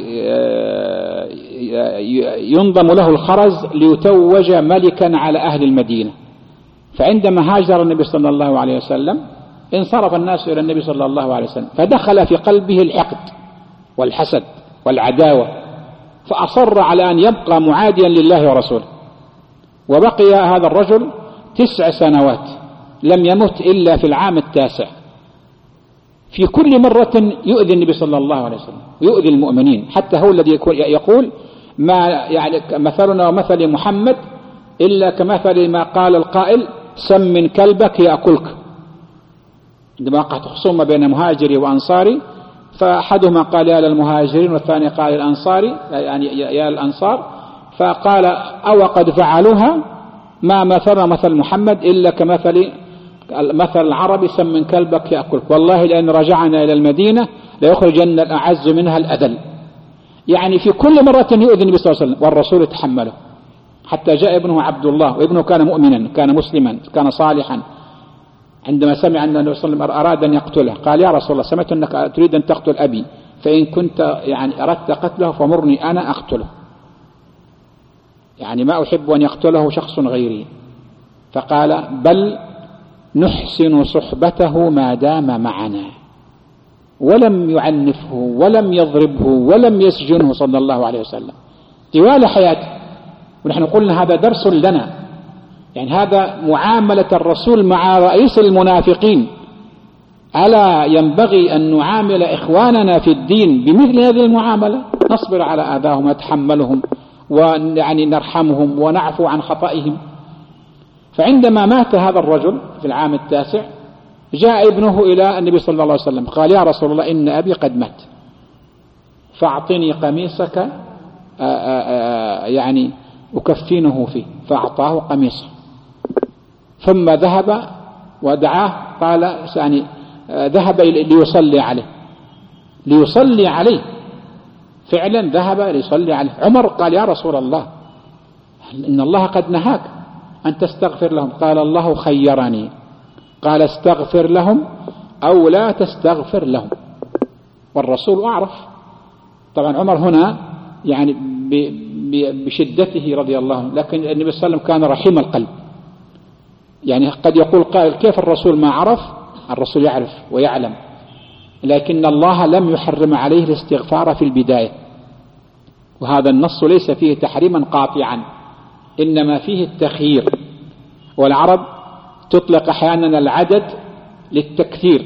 ينظم له الخرز ليتوج ملكا على أهل المدينة. فعندما هاجر النبي صلى الله عليه وسلم انصرف الناس إلى النبي صلى الله عليه وسلم، فدخل في قلبه الحقد والحسد والعداوة، فأصر على أن يبقى معاديا لله ورسوله. وبقي هذا الرجل 9 سنوات، لم يمت إلا في العام 9. في كل مرة يؤذي النبي صلى الله عليه وسلم ويؤذي المؤمنين، حتى هو الذي يقول ما يعني مثلنا ومثل محمد إلا كمثل ما قال القائل سم من كلبك يأكلك. عندما وقعت خصومة بين مهاجري وأنصاري، فأحدهما قال يا للمهاجرين والثاني قال الأنصاري يعني يا الأنصار، فقال أو قد فعلوها ما مثل مثل محمد إلا كمثل مثل العربي سم من كلبك يأكلك، والله لأن رجعنا إلى المدينة ليخرجن الأعز منها الأذل. يعني في كل مرة يؤذي النبي صلى الله عليه وسلم والرسول يتحمله، حتى جاء ابنه عبد الله، وابنه كان مؤمنا كان مسلما كان صالحا. عندما سمع أن النبي صلى الله عليه وسلم أراد أن يقتله قال يا رسول الله سمعت أنك تريد أن تقتل أبي، فإن كنت يعني أردت قتله فمرني أنا أقتله، يعني ما أحب أن يقتله شخص غيري. فقال بل نحسن صحبته ما دام معنا، ولم يعنفه ولم يضربه ولم يسجنه صلى الله عليه وسلم طوال حياته. ونحن قلنا هذا درس لنا، يعني هذا معاملة الرسول مع رئيس المنافقين. ألا ينبغي أن نعامل إخواننا في الدين بمثل هذه المعاملة، نصبر على آذاهم ونتحملهم ويعني نرحمهم ونعفو عن خطئهم. فعندما مات هذا الرجل في العام 9 جاء ابنه إلى النبي صلى الله عليه وسلم قال يا رسول الله إن أبي قد مات فأعطني قميصك يعني أكفنه فيه، فأعطاه قميصه. ثم ذهب ودعاه قال يعني ذهب ليصلي عليه فعلا ذهب ليصلي عليه. عمر قال يا رسول الله إن الله قد نهاك أن تستغفر لهم. قال الله خيرني، قال استغفر لهم أو لا تستغفر لهم، والرسول أعرف. طبعا عمر هنا يعني بشدته رضي الله عنه، لكن النبي صلى الله عليه وسلم كان رحيم القلب. يعني قد يقول قائل كيف الرسول ما عرف؟ الرسول يعرف ويعلم، لكن الله لم يحرم عليه الاستغفار في البداية، وهذا النص ليس فيه تحريما قاطعا، إنما فيه التخيير. والعرب تطلق أحيانا العدد للتكثير،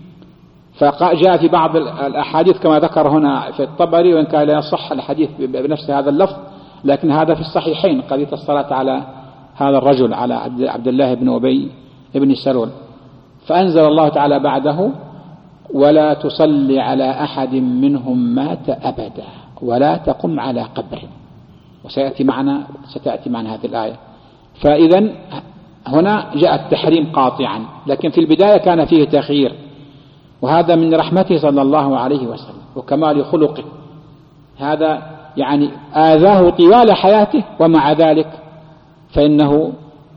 فجاء في بعض الأحاديث كما ذكر هنا في الطبري، وإن كان لا يصح الحديث بنفس هذا اللفظ، لكن هذا في الصحيحين قضية الصلاة على هذا الرجل على عبد الله بن أبي بن سلول. فأنزل الله تعالى بعده ولا تصلي على أحد منهم مات أبدا ولا تقم على قبره، وستأتي معنا هذه الآية. فإذا هنا جاء التحريم قاطعا، لكن في البداية كان فيه تخيير، وهذا من رحمته صلى الله عليه وسلم وكمال خلقه. هذا يعني آذاه طوال حياته، ومع ذلك فإنه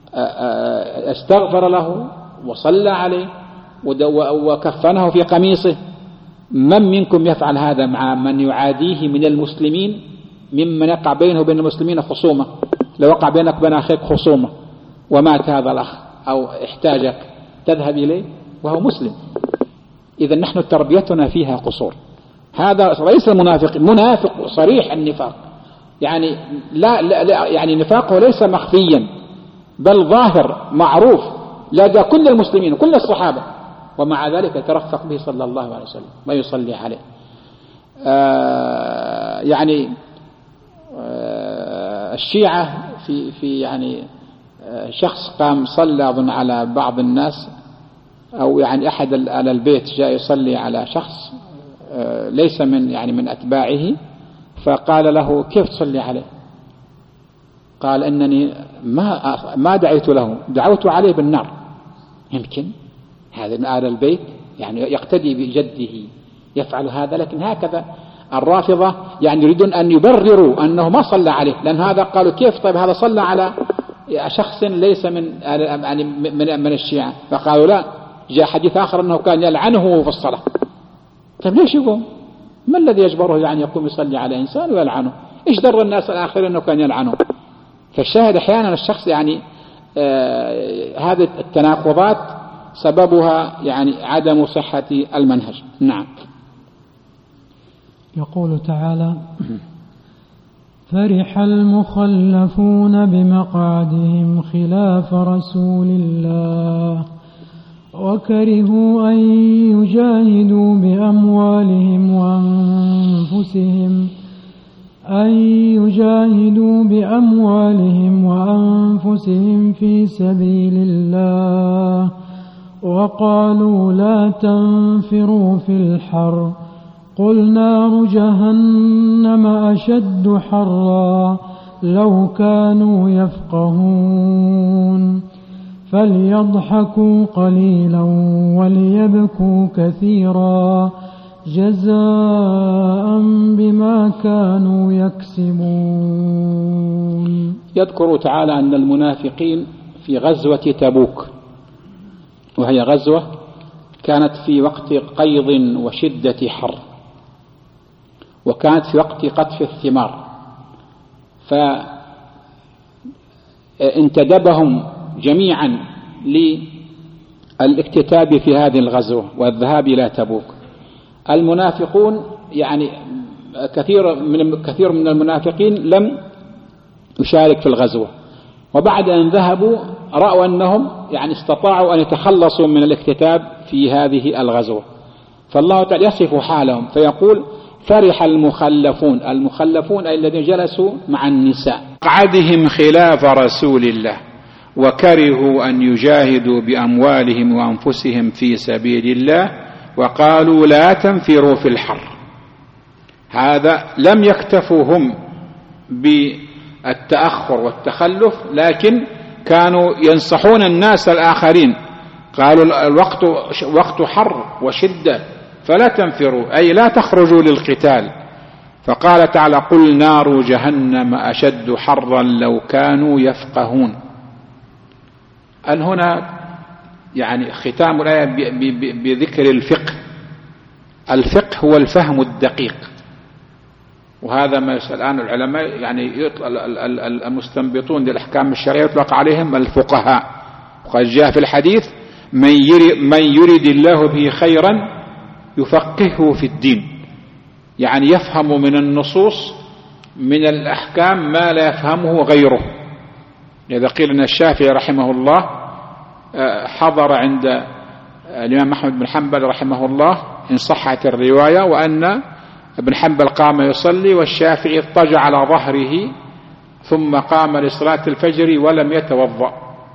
استغفر له وصلى عليه وكفنه في قميصه. من منكم يفعل هذا مع من يعاديه من المسلمين، ممن يقع بينه وبين المسلمين خصومة؟ لو وقع بينك وبين أخيك خصومة ومات هذا الأخ أو احتاجك تذهب إليه وهو مسلم. إذا نحن تربيتنا فيها قصور. هذا ليس المنافق، منافق صريح النفاق، يعني لا يعني نفاقه ليس مخفيا بل ظاهر معروف لدى كل المسلمين وكل الصحابة، ومع ذلك يترفق به صلى الله عليه وسلم ما يصلي عليه. يعني الشيعة في يعني شخص قام صلى أظن على بعض الناس أو يعني أحد آل البيت جاء يصلي على شخص ليس من أتباعه، فقال له: كيف تصلي عليه؟ قال: إنني ما دعيت له، دعوت عليه بالنار. يمكن هذا من آل البيت يعني يقتدي بجده يفعل هذا، لكن هكذا الرافضة يعني يريدون أن يبرروا أنه ما صلى عليه، لأن هذا قالوا: كيف طيب هذا صلى على شخص ليس من الشيعة؟ فقالوا: لا، جاء حديث آخر أنه كان يلعنه في الصلاة. طيب ليش يقوم؟ ما الذي يجبره يعني يقوم يصلي على إنسان ويلعنه؟ إيش در الناس الآخرين أنه كان يلعنه؟ فالشاهد أحيانا الشخص يعني هذه التناقضات سببها يعني عدم صحة المنهج. نعم. يقول تعالى: فرح المخلفون بمقعدهم خلاف رسول الله وكرهوا أن يجاهدوا بأموالهم وأنفسهم في سبيل الله وقالوا: لا تنفروا في الحر قل نار جهنم أشد حرا لو كانوا يفقهون فليضحكوا قليلا وليبكوا كثيرا جزاء بما كانوا يكسبون. يذكر تعالى أن المنافقين في غزوة تبوك، وهي غزوة كانت في وقت قيض وشدة حر، وكانت في وقت قطف الثمار، فانتدبهم جميعا للاكتتاب في هذه الغزوة والذهاب إلى تبوك. المنافقون يعني كثير من المنافقين لم يشارك في الغزوة، وبعد أن ذهبوا رأوا أنهم يعني استطاعوا أن يتخلصوا من الاكتتاب في هذه الغزوة، فالله تعالى يصف حالهم فيقول: فرح المخلفون أي الذين جلسوا مع النساء قعدهم خلاف رسول الله وكرهوا أن يجاهدوا بأموالهم وأنفسهم في سبيل الله وقالوا: لا تنفروا في الحر. هذا لم يكتفوا هم بالتأخر والتخلف، لكن كانوا ينصحون الناس الآخرين، قالوا: الوقت وقت حر وشدة فلا تنفروا أي لا تخرجوا للقتال. فقال تعالى: قل نار جهنم أشد حرا لو كانوا يفقهون. أن هنا يعني ختام الآية بذكر الفقه. الفقه هو الفهم الدقيق، وهذا ما الآن العلماء يعني المستنبطون للأحكام الشرعية يطلق عليهم الفقهاء. وقد جاء في الحديث: من يرد الله به خيرا يفقهه في الدين، يعني يفهم من النصوص من الأحكام ما لا يفهمه غيره. إذا قيل أن الشافعي رحمه الله حضر عند الإمام أحمد بن حنبل رحمه الله إن صحت الرواية، وأن ابن حنبل قام يصلي والشافعي اضطجع على ظهره ثم قام لصلاة الفجر ولم يتوضأ.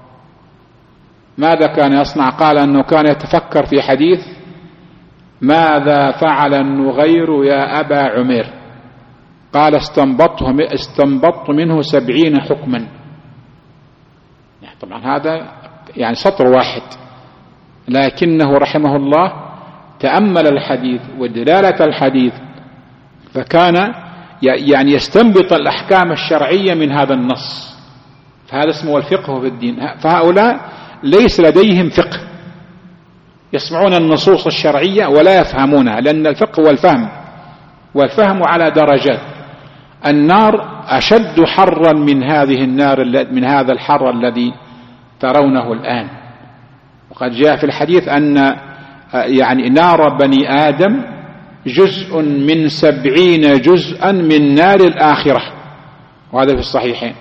ماذا كان يصنع؟ قال أنه كان يتفكر في حديث: ماذا فعل النغير يا أبا عمير؟ قال: استنبطت منه 70 حكما. يعني طبعا هذا يعني سطر واحد، لكنه رحمه الله تأمل الحديث ودلالة الحديث، فكان يعني يستنبط الأحكام الشرعية من هذا النص، فهذا اسمه الفقه في الدين. فهؤلاء ليس لديهم فقه، يسمعون النصوص الشرعية ولا يفهمونها، لأن الفقه هو الفهم، والفهم على درجات. النار أشد حرا من هذه النار، من هذا الحر الذي ترونه الآن. وقد جاء في الحديث أن يعني نار بني آدم جزء من 70 جزءا من نار الآخرة، وهذا في الصحيحين.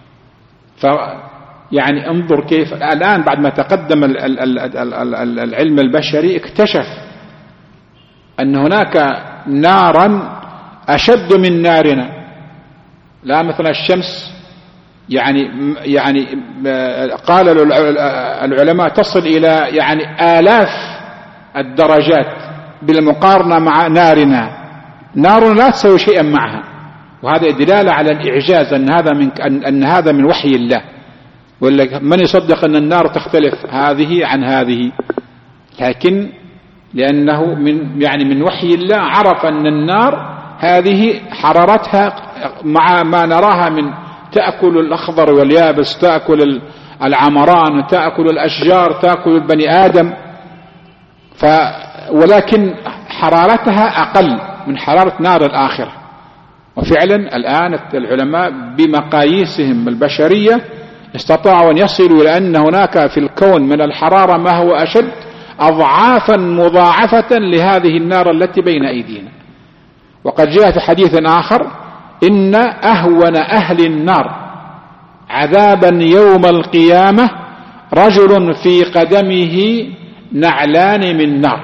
يعني انظر كيف الآن بعد ما تقدم العلم البشري اكتشف أن هناك نارا أشد من نارنا. لا مثلا الشمس يعني قال العلماء تصل إلى يعني آلاف الدرجات بالمقارنة مع نارنا. نارنا لا تسوي شيئا معها، وهذا دلالة على الإعجاز أن هذا من وحي الله. ولا من يصدق أن النار تختلف هذه عن هذه؟ لكن لأنه من وحي الله عرف أن النار هذه حرارتها مع ما نراها من تأكل الأخضر واليابس، تأكل العمران، تأكل الأشجار، تأكل البني آدم، ولكن حرارتها أقل من حرارة نار الآخرة. وفعلا الآن العلماء بمقاييسهم البشرية استطاعوا أن يصلوا إلى أن هناك في الكون من الحرارة ما هو أشد أضعافا مضاعفة لهذه النار التي بين أيدينا. وقد جاء في حديث آخر إن أهون أهل النار عذابا يوم القيامة رجل في قدمه نعلان من نار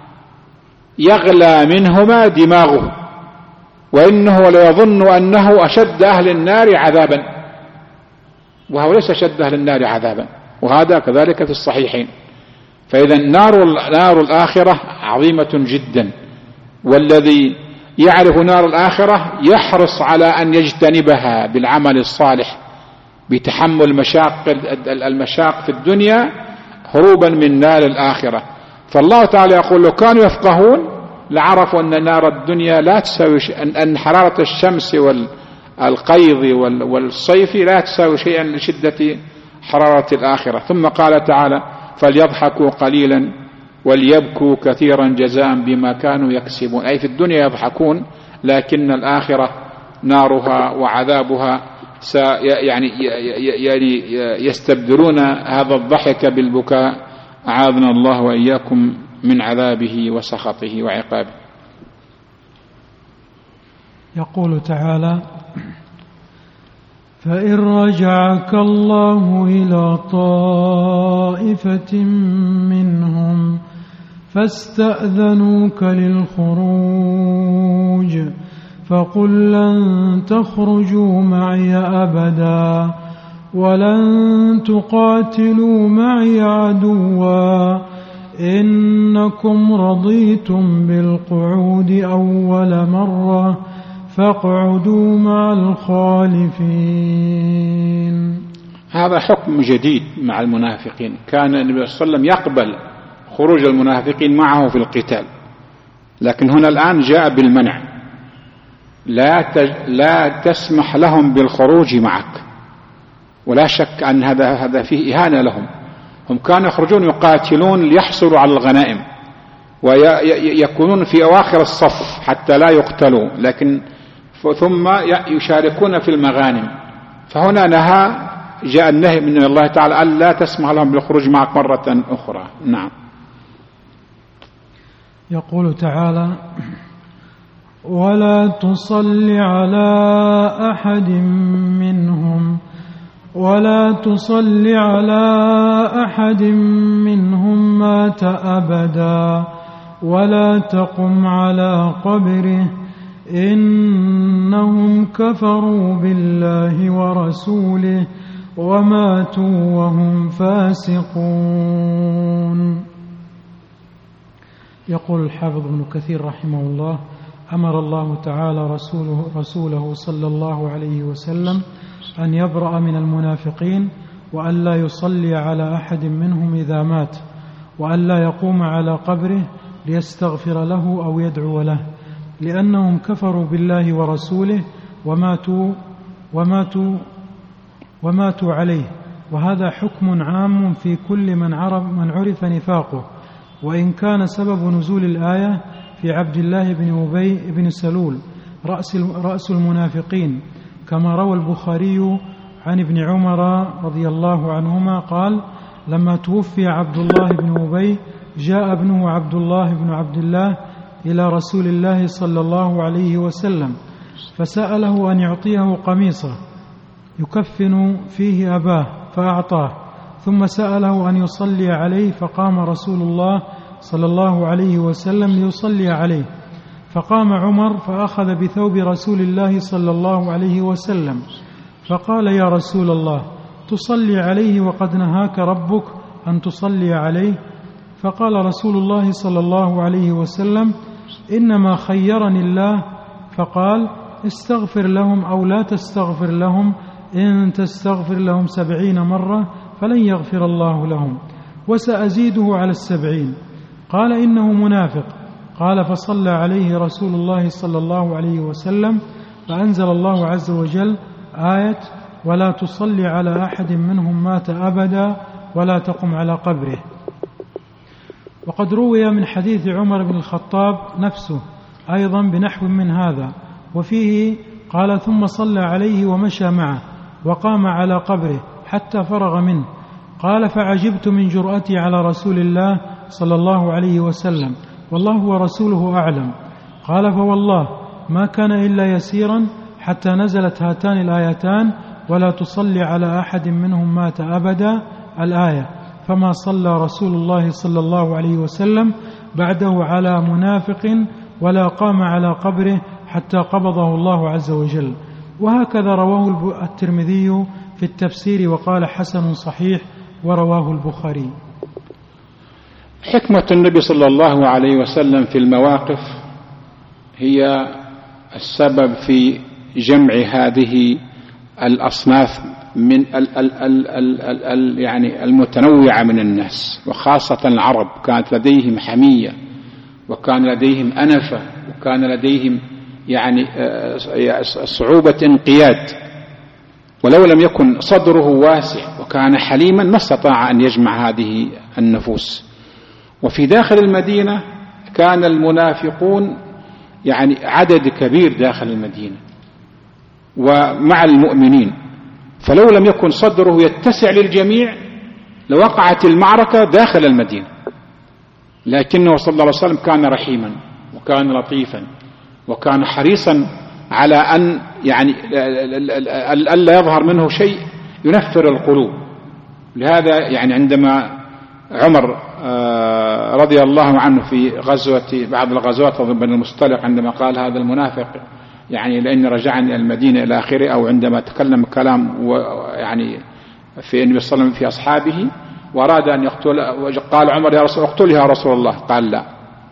يغلى منهما دماغه، وإنه ليظن أنه أشد أهل النار عذابا، وهو ليس أشد أهل النار عذابا، وهذا كذلك في الصحيحين. فإذا نار الآخرة عظيمة جدا، والذي يعرف نار الآخرة يحرص على أن يجتنبها بالعمل الصالح، بتحمل المشاق في الدنيا هروبا من نار الآخرة. فالله تعالى يقول لو كانوا يفقهون لعرفوا أن نار الدنيا لا تساوي أن حرارة الشمس والقيض والصيف لا تساوي شيئا لشدة حرارة الآخرة. ثم قال تعالى فليضحكوا قليلا وليبكوا كثيرا جزاء بما كانوا يكسبون، أي في الدنيا يضحكون، لكن الآخرة نارها وعذابها يعني يستبدلون هذا الضحك بالبكاء. أعاذنا الله وإياكم من عذابه وسخطه وعقابه. يقول تعالى فإن رجعك الله إلى طائفة منهم فاستأذنوك للخروج فقل لن تخرجوا معي أبدا ولن تقاتلوا معي عدوا إنكم رضيتم بالقعود أول مرة فاقعدوا مع الخالفين. هذا حكم جديد مع المنافقين. كان النبي صلى الله عليه وسلم يقبل خروج المنافقين معه في القتال، لكن هنا الآن جاء بالمنع، لا تسمح لهم بالخروج معك. ولا شك أن هذا فيه إهانة لهم. هم كانوا يخرجون يقاتلون ليحصلوا على الغنائم ويكونون في أواخر الصف حتى لا يقتلوا، لكن ثم يشاركون في المغانم. فهنا جاء النهي من الله تعالى أن لا تسمح لهم بالخروج معك مرة أخرى. نعم. يقول تعالى ولا تصل على أحد منهم مات أبدا ولا تقم على قبره إنهم كفروا بالله ورسوله وماتوا وهم فاسقون. يقول الحافظ ابن كثير رحمه الله أمر الله تعالى رسوله صلى الله عليه وسلم أن يبرأ من المنافقين وأن لا يصلي على أحد منهم إذا مات وأن لا يقوم على قبره ليستغفر له أو يدعو له، لأنهم كفروا بالله ورسوله وماتوا عليه. وهذا حكم عام في كل من عرف نفاقه، وإن كان سبب نزول الآية في عبد الله بن أبي بن سلول رأس المنافقين، كما روى البخاري عن ابن عمر رضي الله عنهما قال لما توفي عبد الله بن أبي جاء ابنه عبد الله بن عبد الله إلى رسول الله صلى الله عليه وسلم فسأله أن يعطيه قميصه يكفن فيه أباه فأعطاه، ثم سأله أن يصلي عليه فقام رسول الله صلى الله عليه وسلم ليصلي عليه، فقام عمر فأخذ بثوب رسول الله صلى الله عليه وسلم فقال: يا رسول الله، تصلي عليه وقد نهاك ربك أن تصلي عليه؟ فقال رسول الله صلى الله عليه وسلم: إنما خيرني الله، فقال: استغفر لهم أو لا تستغفر لهم، إن تستغفر لهم 70 مرة فلن يغفر الله لهم، وسأزيده على 70. قال: إنه منافق. قال: فصلى عليه رسول الله صلى الله عليه وسلم، فأنزل الله عز وجل آية: ولا تصلي على أحد منهم مات أبدا ولا تقم على قبره. وقد روي من حديث عمر بن الخطاب نفسه أيضا بنحو من هذا، وفيه قال: ثم صلى عليه ومشى معه وقام على قبره حتى فرغ منه. قال: فعجبت من جرأتي على رسول الله صلى الله عليه وسلم، والله ورسوله أعلم. قال: فوالله ما كان إلا يسيرا حتى نزلت هاتان الآيتان: ولا تصلي على أحد منهم مات أبدا، الآية. فما صلى رسول الله صلى الله عليه وسلم بعده على منافق ولا قام على قبره حتى قبضه الله عز وجل. وهكذا رواه الترمذي في التفسير وقال: حسن صحيح، ورواه البخاري. حكمة النبي صلى الله عليه وسلم في المواقف هي السبب في جمع هذه الأصناف من يعني المتنوعة من الناس، وخاصة العرب كانت لديهم حمية، وكان لديهم أنفة، وكان لديهم يعني صعوبة انقياد، ولو لم يكن صدره واسع وكان حليما ما استطاع أن يجمع هذه النفوس. وفي داخل المدينة كان المنافقون يعني عدد كبير داخل المدينة ومع المؤمنين، فلو لم يكن صدره يتسع للجميع لوقعت المعركة داخل المدينة. لكنه صلى الله عليه وسلم كان رحيما وكان لطيفا وكان حريصا على أن يعني ألا يظهر منه شيء ينفر القلوب. لهذا يعني عندما عمر رضي الله عنه في غزوة بعض الغزوات ضمن المصطلق عندما قال هذا المنافق يعني لأن رجعني المدينة إلى آخره، أو عندما تكلم كلام يعني في النبي صلى الله عليه وسلم في أصحابه وأراد أن يقتل، قال عمر: يا رسول اقتله يا رسول الله. قال: لا.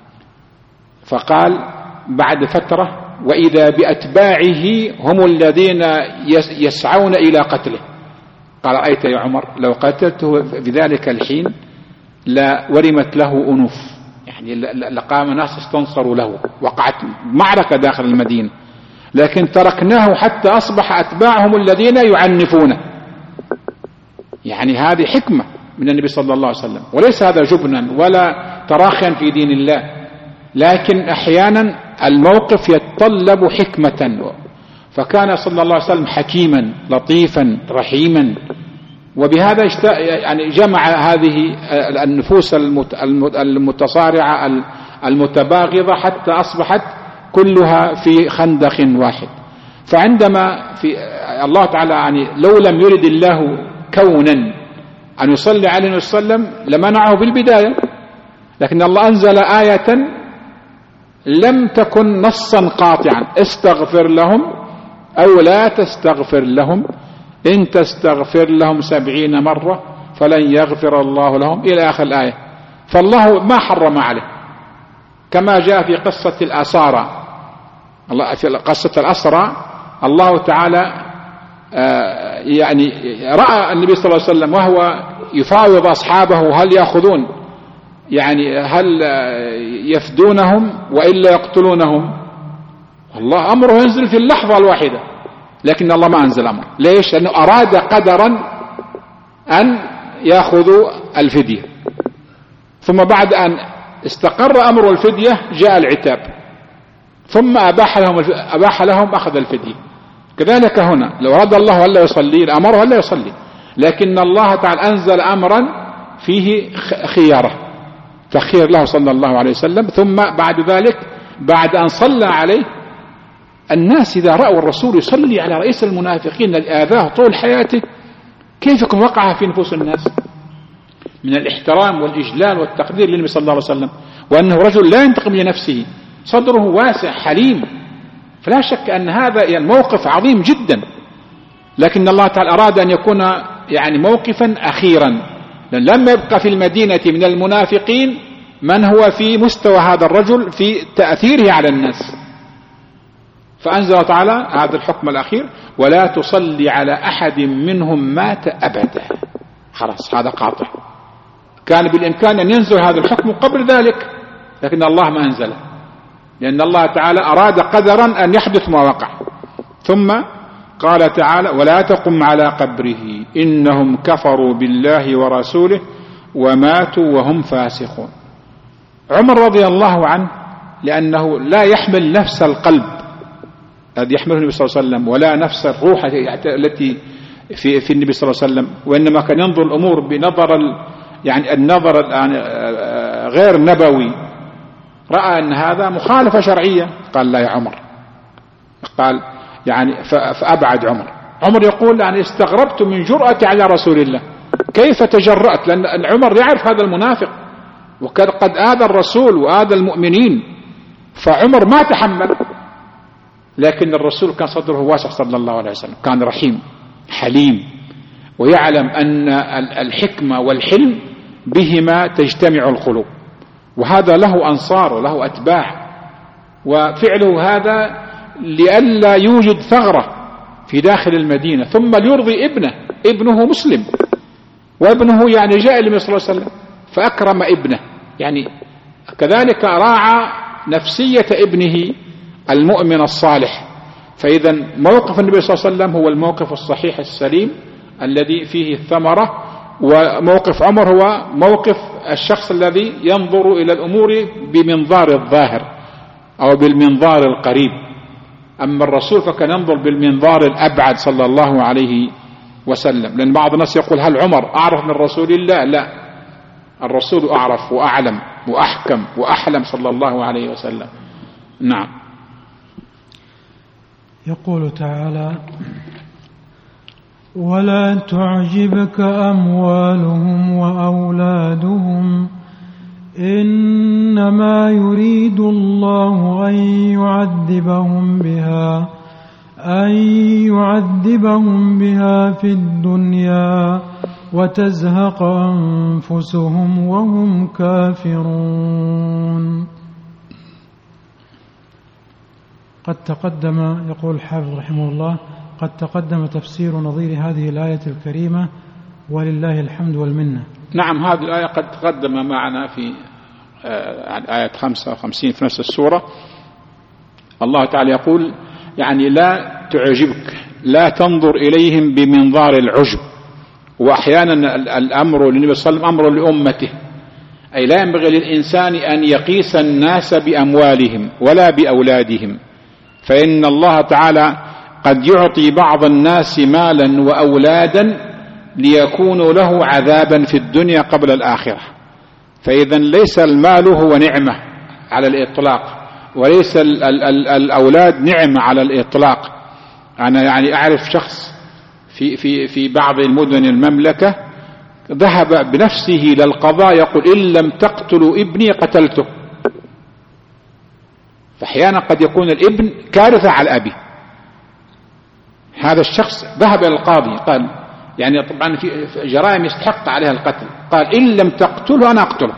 فقال بعد فترة: وإذا بأتباعه هم الذين يسعون إلى قتله. قال: رأيت يا عمر لو قتلته في ذلك الحين لا ورمت له أنوف، يعني لقام ناس استنصروا له، وقعت معركة داخل المدينة، لكن تركناه حتى أصبح أتباعهم الذين يعنفونه. يعني هذه حكمة من النبي صلى الله عليه وسلم، وليس هذا جبنا ولا تراخيا في دين الله، لكن أحيانا الموقف يتطلب حكمة، فكان صلى الله عليه وسلم حكيما لطيفا رحيما، وبهذا يعني جمع هذه النفوس المتصارعة المتباغضة حتى أصبحت كلها في خندق واحد. فعندما في الله تعالى يعني لو لم يرد الله كونا أن يصلي عليه النبي صلى الله عليه وسلم لمنعه بالبداية، لكن الله أنزل آية لم تكن نصا قاطعا: استغفر لهم أو لا تستغفر لهم، إن تستغفر لهم 70 مرة فلن يغفر الله لهم، إلى آخر الآية. فالله ما حرم عليه، كما جاء في قصة الأسارى. في قصة الأسرى الله تعالى يعني رأى النبي صلى الله عليه وسلم وهو يفاوض أصحابه هل يأخذون، يعني هل يفدونهم وإلا يقتلونهم. الله أمره ينزل في اللحظة الواحدة، لكن الله ما أنزل أمر. ليش؟ لأنه أراد قدرا أن يأخذوا الفدية، ثم بعد أن استقر أمر الفدية جاء العتاب، ثم أباح لهم أخذ الفدية. كذلك هنا لو أراد الله ألا يصلي الأمر ألا يصلي، لكن الله تعالى أنزل أمرا فيه خيارة، فخير له صلى الله عليه وسلم. ثم بعد ذلك بعد أن صلى عليه الناس إذا رأوا الرسول يصلي على رئيس المنافقين الذي آذاه طول حياته، كيف يكون وقع في نفوس الناس من الاحترام والإجلال والتقدير للنبي صلى الله عليه وسلم، وأنه رجل لا ينتقم لنفسه، صدره واسع حليم. فلا شك أن هذا الموقف عظيم جدا. لكن الله تعالى أراد أن يكون يعني موقفا أخيرا، لأن لم يبقى في المدينة من المنافقين من هو في مستوى هذا الرجل في تأثيره على الناس، فأنزل تعالى هذا الحكم الأخير: ولا تصلي على أحد منهم مات أبدا. خلاص هذا قاطع. كان بالإمكان أن ينزل هذا الحكم قبل ذلك، لكن الله ما أنزله، لأن الله تعالى أراد قدرا أن يحدث ما وقع. ثم قال تعالى: ولا تقم على قبره إنهم كفروا بالله ورسوله وماتوا وهم فاسقون. عمر رضي الله عنه لأنه لا يحمل نفس القلب الذي يحمله النبي صلى الله عليه وسلم، ولا نفس الروح التي في النبي صلى الله عليه وسلم، وإنما كان ينظر الأمور بنظر يعني النظر غير نبوي، رأى أن هذا مخالفة شرعية، قال: لا يا عمر. قال يعني فأبعد عمر يقول: يعني استغربت من جرأتي على رسول الله، كيف تجرأت؟ لأن عمر يعرف هذا المنافق وكان قد آذى الرسول وآذى المؤمنين، فعمر ما تحمل. لكن الرسول كان صدره واسع صلى الله عليه وسلم، كان رحيم حليم، ويعلم أن الحكمة والحلم بهما تجتمع القلوب، وهذا له أنصار وله أتباع، وفعله هذا لئلا يوجد ثغرة في داخل المدينة، ثم ليرضي ابنه مسلم، وابنه يعني جاء النبي صلى الله عليه وسلم فأكرم ابنه، يعني كذلك راعى نفسية ابنه المؤمن الصالح. فإذا موقف النبي صلى الله عليه وسلم هو الموقف الصحيح السليم الذي فيه الثمرة، وموقف عمر هو موقف الشخص الذي ينظر إلى الأمور بمنظار الظاهر أو بالمنظار القريب، أما الرسول فكان ينظر بالمنظار الأبعد صلى الله عليه وسلم. لأن بعض الناس يقول: هل عمر أعرف من رسول الله؟ لا، الرسول أعرف وأعلم وأحكم وأحلم صلى الله عليه وسلم. نعم. يقول تعالى: ولا تعجبك أموالهم وأولادهم إنما يريد الله أن يعذبهم بها في الدنيا وتزهق أنفسهم وهم كافرون. قد تقدم، يقول الحافظ رحمه الله: قد تقدم تفسير نظير هذه الآية الكريمة ولله الحمد والمنة. نعم، هذه الآية قد تقدم معنا في آية 55 في نفس السورة. الله تعالى يقول يعني لا تعجبك، لا تنظر إليهم بمنظار العجب. وأحيانا الأمر للنبي صلى الله عليه وسلم أمر لأمته، أي لا ينبغي للإنسان أن يقيس الناس بأموالهم ولا بأولادهم، فإن الله تعالى قد يعطي بعض الناس مالا وأولادا ليكونوا له عذابا في الدنيا قبل الآخرة. فإذا ليس المال هو نعمة على الإطلاق، وليس الأولاد نعمة على الإطلاق. أنا يعني أعرف شخص في بعض المدن المملكة ذهب بنفسه للقضاء يقول: إن لم تقتلوا ابني قتلته. فأحيانا قد يكون الابن كارثة على الأب. هذا الشخص ذهب إلى القاضي قال يعني طبعا في جرائم يستحق عليها القتل، قال: إن لم تقتله أنا أقتله.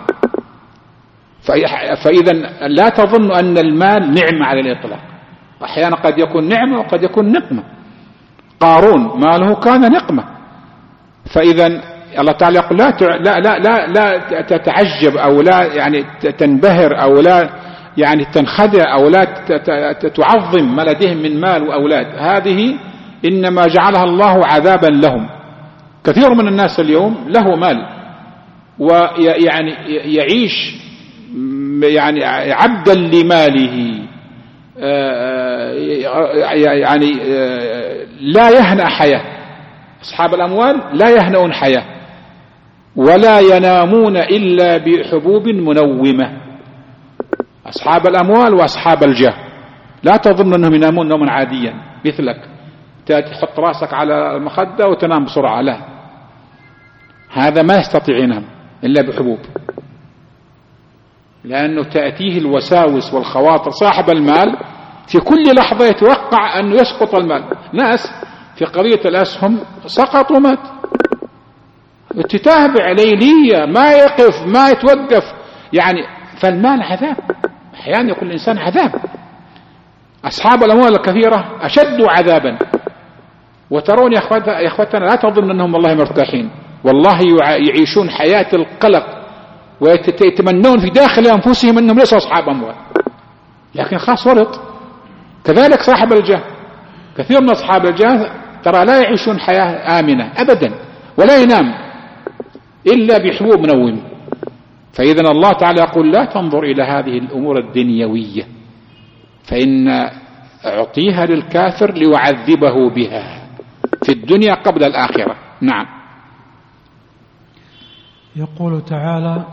فإذا لا تظن أن المال نعمة على الإطلاق، أحيانا قد يكون نعمة وقد يكون نقمة. قارون ماله كان نقمة. فإذا الله تعالى يقول: لا تتعجب أو لا يعني تنبهر أو لا يعني تنخدع أو لا تعظم ما لديهم من مال وأولاد، هذه إنما جعلها الله عذابا لهم. كثير من الناس اليوم له مال ويعني يعيش يعني عبدا لماله، يعني لا يهنأ حياة. أصحاب الأموال لا يهنؤون حياة ولا ينامون إلا بحبوب منومة. أصحاب الأموال وأصحاب الجاه لا تظن أنهم ينامون نوما عاديا مثلك تحط راسك على المخدة وتنام بسرعة، لا، هذا ما يستطيع ينام إلا بحبوب، لأنه تأتيه الوساوس والخواطر. صاحب المال في كل لحظة يتوقع أنه يسقط المال. ناس في قضية الأسهم سقط ومات. تتابع ليلية، ما يقف ما يتوقف يعني. فالمال عذاب، أحيانا يكون الإنسان عذاب. أصحاب الأموال الكثيرة أشد عذابا. وترون يا إخوتنا لا تظن أنهم والله مرتاحين، والله يعيشون حياة القلق ويتمنون في داخل أنفسهم أنهم ليسوا أصحاب أموال، لكن خاص ورط. كذلك صاحب الجاه، كثير من أصحاب الجاه ترى لا يعيشون حياة آمنة أبدا، ولا ينام إلا بحبوب منوم. فإذا الله تعالى يقول لا تنظر إلى هذه الأمور الدنيوية، فإن أعطيها للكافر ليعذبه بها في الدنيا قبل الآخرة. نعم. يقول تعالى: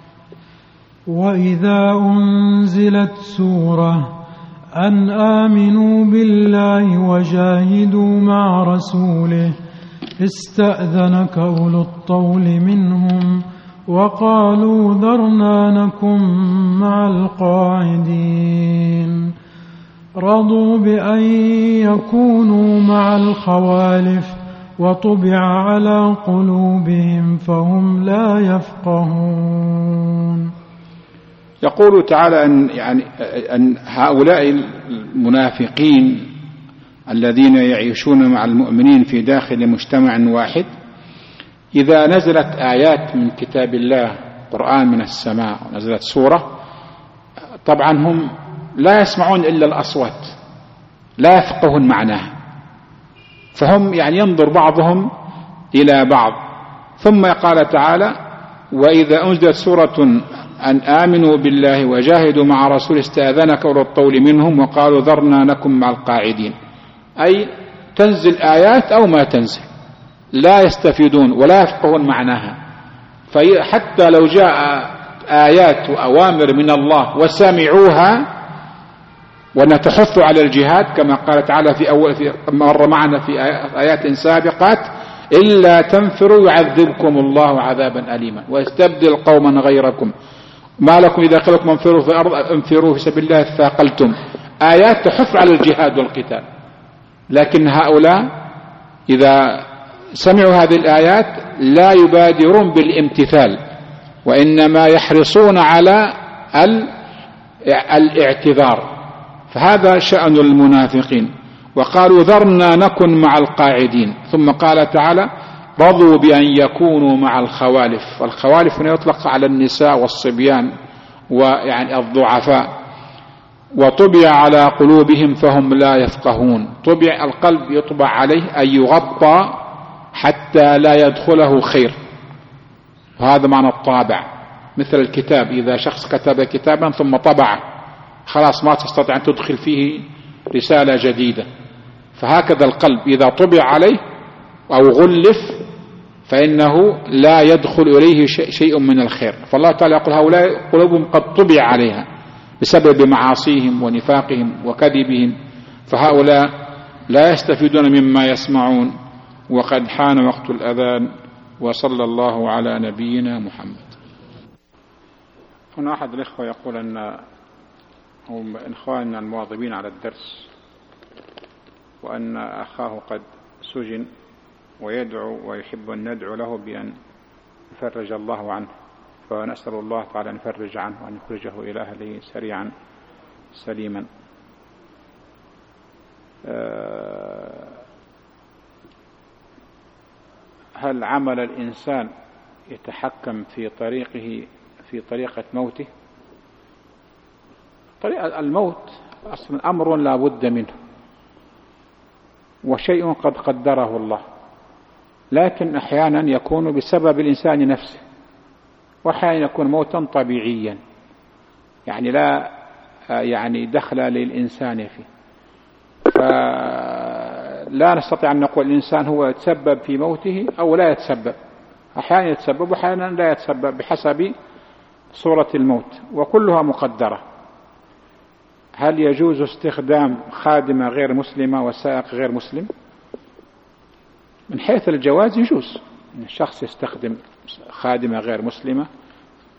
وإذا أنزلت سورة أن آمنوا بالله وجاهدوا مع رسوله استأذنك أولو الطول منهم وقالوا ذرنا نكن مع القاعدين رضوا بأن يكونوا مع الخوالف وطبع على قلوبهم فهم لا يفقهون. يقول تعالى أن هؤلاء المنافقين الذين يعيشون مع المؤمنين في داخل مجتمع واحد، إذا نزلت آيات من كتاب الله، قرآن من السماء، ونزلت سورة، طبعا هم لا يسمعون إلا الأصوات، لا يفقهون معناها، فهم ينظر بعضهم إلى بعض. ثم قال تعالى: وإذا أنزلت سورة أن آمنوا بالله وجاهدوا مع رسول استأذنك أولو الطول منهم وقالوا ذرنا نكن مع القاعدين، أي تنزل آيات أو ما تنزل، لا يستفيدون ولا يفقهون معناها. فحتى لو جاء آيات وأوامر من الله وسمعوها ونتحث على الجهاد كما قال تعالى في مر معنا في آيات سابقات: إلا تنفروا يعذبكم الله عذابا أليما ويستبدل قوما غيركم ما لكم إذا قيل لكم انفروا في الأرض انفروا في سبيل الله اثاقلتم. آيات تحث على الجهاد والقتال، لكن هؤلاء إذا سمعوا هذه الآيات لا يبادرون بالامتثال، وإنما يحرصون على الاعتذار. فهذا شأن المنافقين. وقالوا ذرنا نكن مع القاعدين. ثم قال تعالى: رضوا بأن يكونوا مع الخوالف. والخوالف هنا يطلق على النساء والصبيان الضعفاء. وطبع على قلوبهم فهم لا يفقهون. طبع القلب يطبع عليه أي يغطى حتى لا يدخله خير، وهذا معنى الطابع. مثل الكتاب، إذا شخص كتب كتابا ثم طبعه خلاص ما تستطيع أن تدخل فيه رسالة جديدة. فهكذا القلب إذا طبع عليه أو غلف فإنه لا يدخل إليه شيء من الخير. فالله تعالى يقول: هؤلاء قلوبهم قد طبع عليها بسبب معاصيهم ونفاقهم وكذبهم، فهؤلاء لا يستفيدون مما يسمعون. وقد حان وقت الأذان، وصلى الله على نبينا محمد. هنا أحد الإخوة يقول أن هم إخواننا المواظبين على الدرس، وأن أخاه قد سجن ويدعو ويحب أن ندعو له بأن يفرج الله عنه، فنسأل الله تعالى أن يفرج عنه وأن يخرجه إلى أهله سريعا سليما. هل عمل الإنسان يتحكم في طريقة موته؟ طريقة الموت أصلا أمر لا بد منه، وشيء قد قدره الله، لكن أحيانا يكون بسبب الإنسان نفسه، وأحيانا يكون موتا طبيعيا لا دخل للإنسان فيه. فلا نستطيع أن نقول الإنسان هو يتسبب في موته أو لا يتسبب. أحيانا يتسبب وأحيانا لا يتسبب بحسب صورة الموت، وكلها مقدرة. هل يجوز استخدام خادمة غير مسلمة وسائق غير مسلم؟ من حيث الجواز يجوز أن الشخص يستخدم خادمة غير مسلمة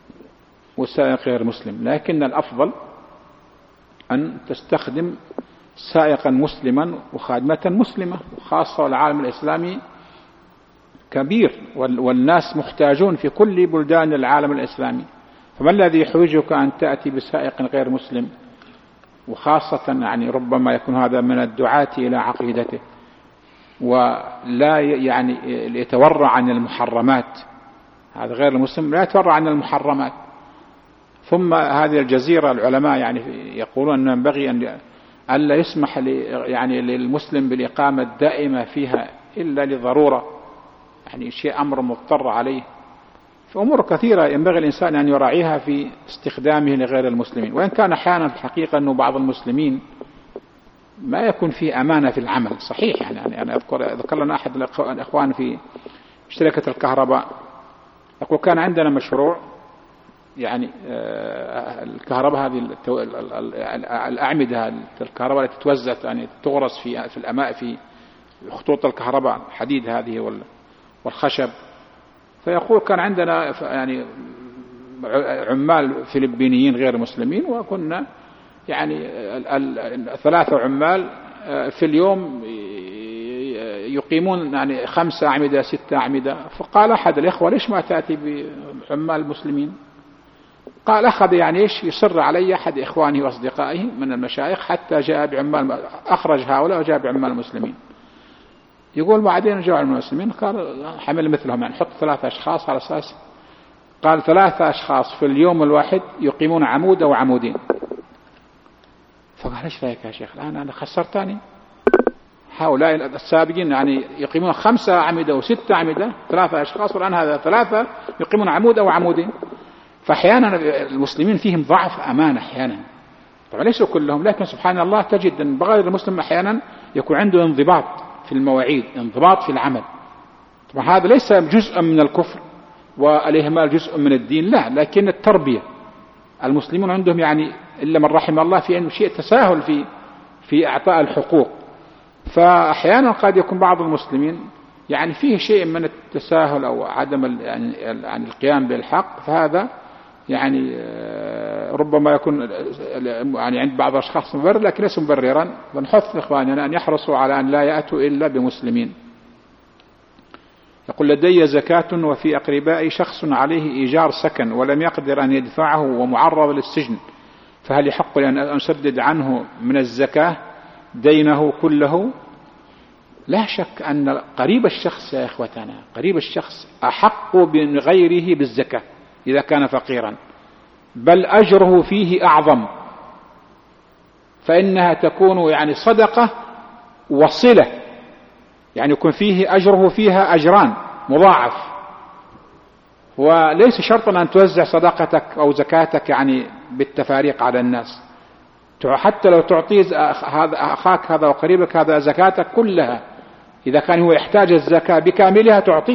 وسائق غير مسلم، لكن الأفضل أن تستخدم سائقا مسلما وخادمة مسلمة، وخاصة العالم الإسلامي كبير والناس محتاجون في كل بلدان العالم الإسلامي، فما الذي يحوجك أن تأتي بسائق غير مسلم؟ وخاصة يعني ربما يكون هذا من الدعاة إلى عقيدته ولا يعني يتورع عن المحرمات، هذا غير المسلم لا يتورع عن المحرمات. ثم هذه الجزيرة العلماء يعني يقولون أن ينبغي أن ألا يسمح يعني للمسلم بالإقامة الدائمة فيها إلا لضرورة، يعني شيء أمر مضطر عليه. فأمور كثيرة ينبغي الإنسان أن يراعيها في استخدامه لغير المسلمين، وإن كان أحيانا في الحقيقة أنه بعض المسلمين ما يكون فيه أمانة في العمل صحيح. يعني أنا أذكر لنا أحد الإخوان في شركة الكهرباء يقول كان عندنا مشروع يعني الكهرباء هذه الأعمدة الكهرباء التي تتوزع يعني تغرس في الأماء في خطوط الكهرباء الحديد هذه والخشب. فيقول كان عندنا يعني عمال فلبينيين غير مسلمين، وكنا يعني 3 عمال في اليوم يقيمون يعني 5 أعمدة 6 أعمدة. فقال أحد الإخوة ليش ما تأتي بعمال مسلمين؟ قال أخذ يعني إيش يصر علي أحد إخوانه وأصدقائه من المشايخ حتى جاء بعمال، أخرج هؤلاء وجاء بعمال مسلمين. يقول بعدين جاء المسلمين قال حمل مثلهم، يعني حط 3 أشخاص على أساس، قال 3 أشخاص في اليوم الواحد يقيمون عمود أو عمودين. فقال ايش رايك يا شيخ الآن أنا خسرتني، هؤلاء السابقين يعني يقيمون 5 أعمدة و6 أعمدة 3 أشخاص، والآن هذا 3 يقيمون عمود أو عمودين. فأحيانا المسلمين فيهم ضعف أمانة أحيانا، طبعا ليسوا كلهم، لكن سبحان الله تجد أن غير المسلم أحيانا يكون عنده انضباط في المواعيد، انضباط في العمل. طبعا هذا ليس جزء من الكفر والإهمال جزء من الدين، لا، لكن التربية. المسلمون عندهم يعني إلا من رحم الله في أنه شيء تساهل في إعطاء الحقوق. فأحيانا قد يكون بعض المسلمين يعني فيه شيء من التساهل أو عدم يعني القيام بالحق، فهذا يعني ربما يكون يعني عند بعض الأشخاص مبرر لكن ليس مبررا. ونحث إخواننا أن يحرصوا على أن لا يأتوا إلا بمسلمين. يقول لدي زكاة وفي أقربائي شخص عليه إيجار سكن ولم يقدر أن يدفعه ومعرض للسجن، فهل يحق لي أن أسدد عنه من الزكاة دينه كله؟ لا شك أن قريب الشخص يا إخوتنا، قريب الشخص أحق من غيره بالزكاة إذا كان فقيرا، بل أجره فيه أعظم، فإنها تكون يعني صدقة وصلة، يعني يكون فيه أجره فيها أجران مضاعف. وليس شرطا أن توزع صدقتك أو زكاتك يعني بالتفاريق على الناس، حتى لو تعطي أخاك هذا وقريبك هذا زكاتك كلها، إذا كان هو يحتاج الزكاة بكاملها تعطيه.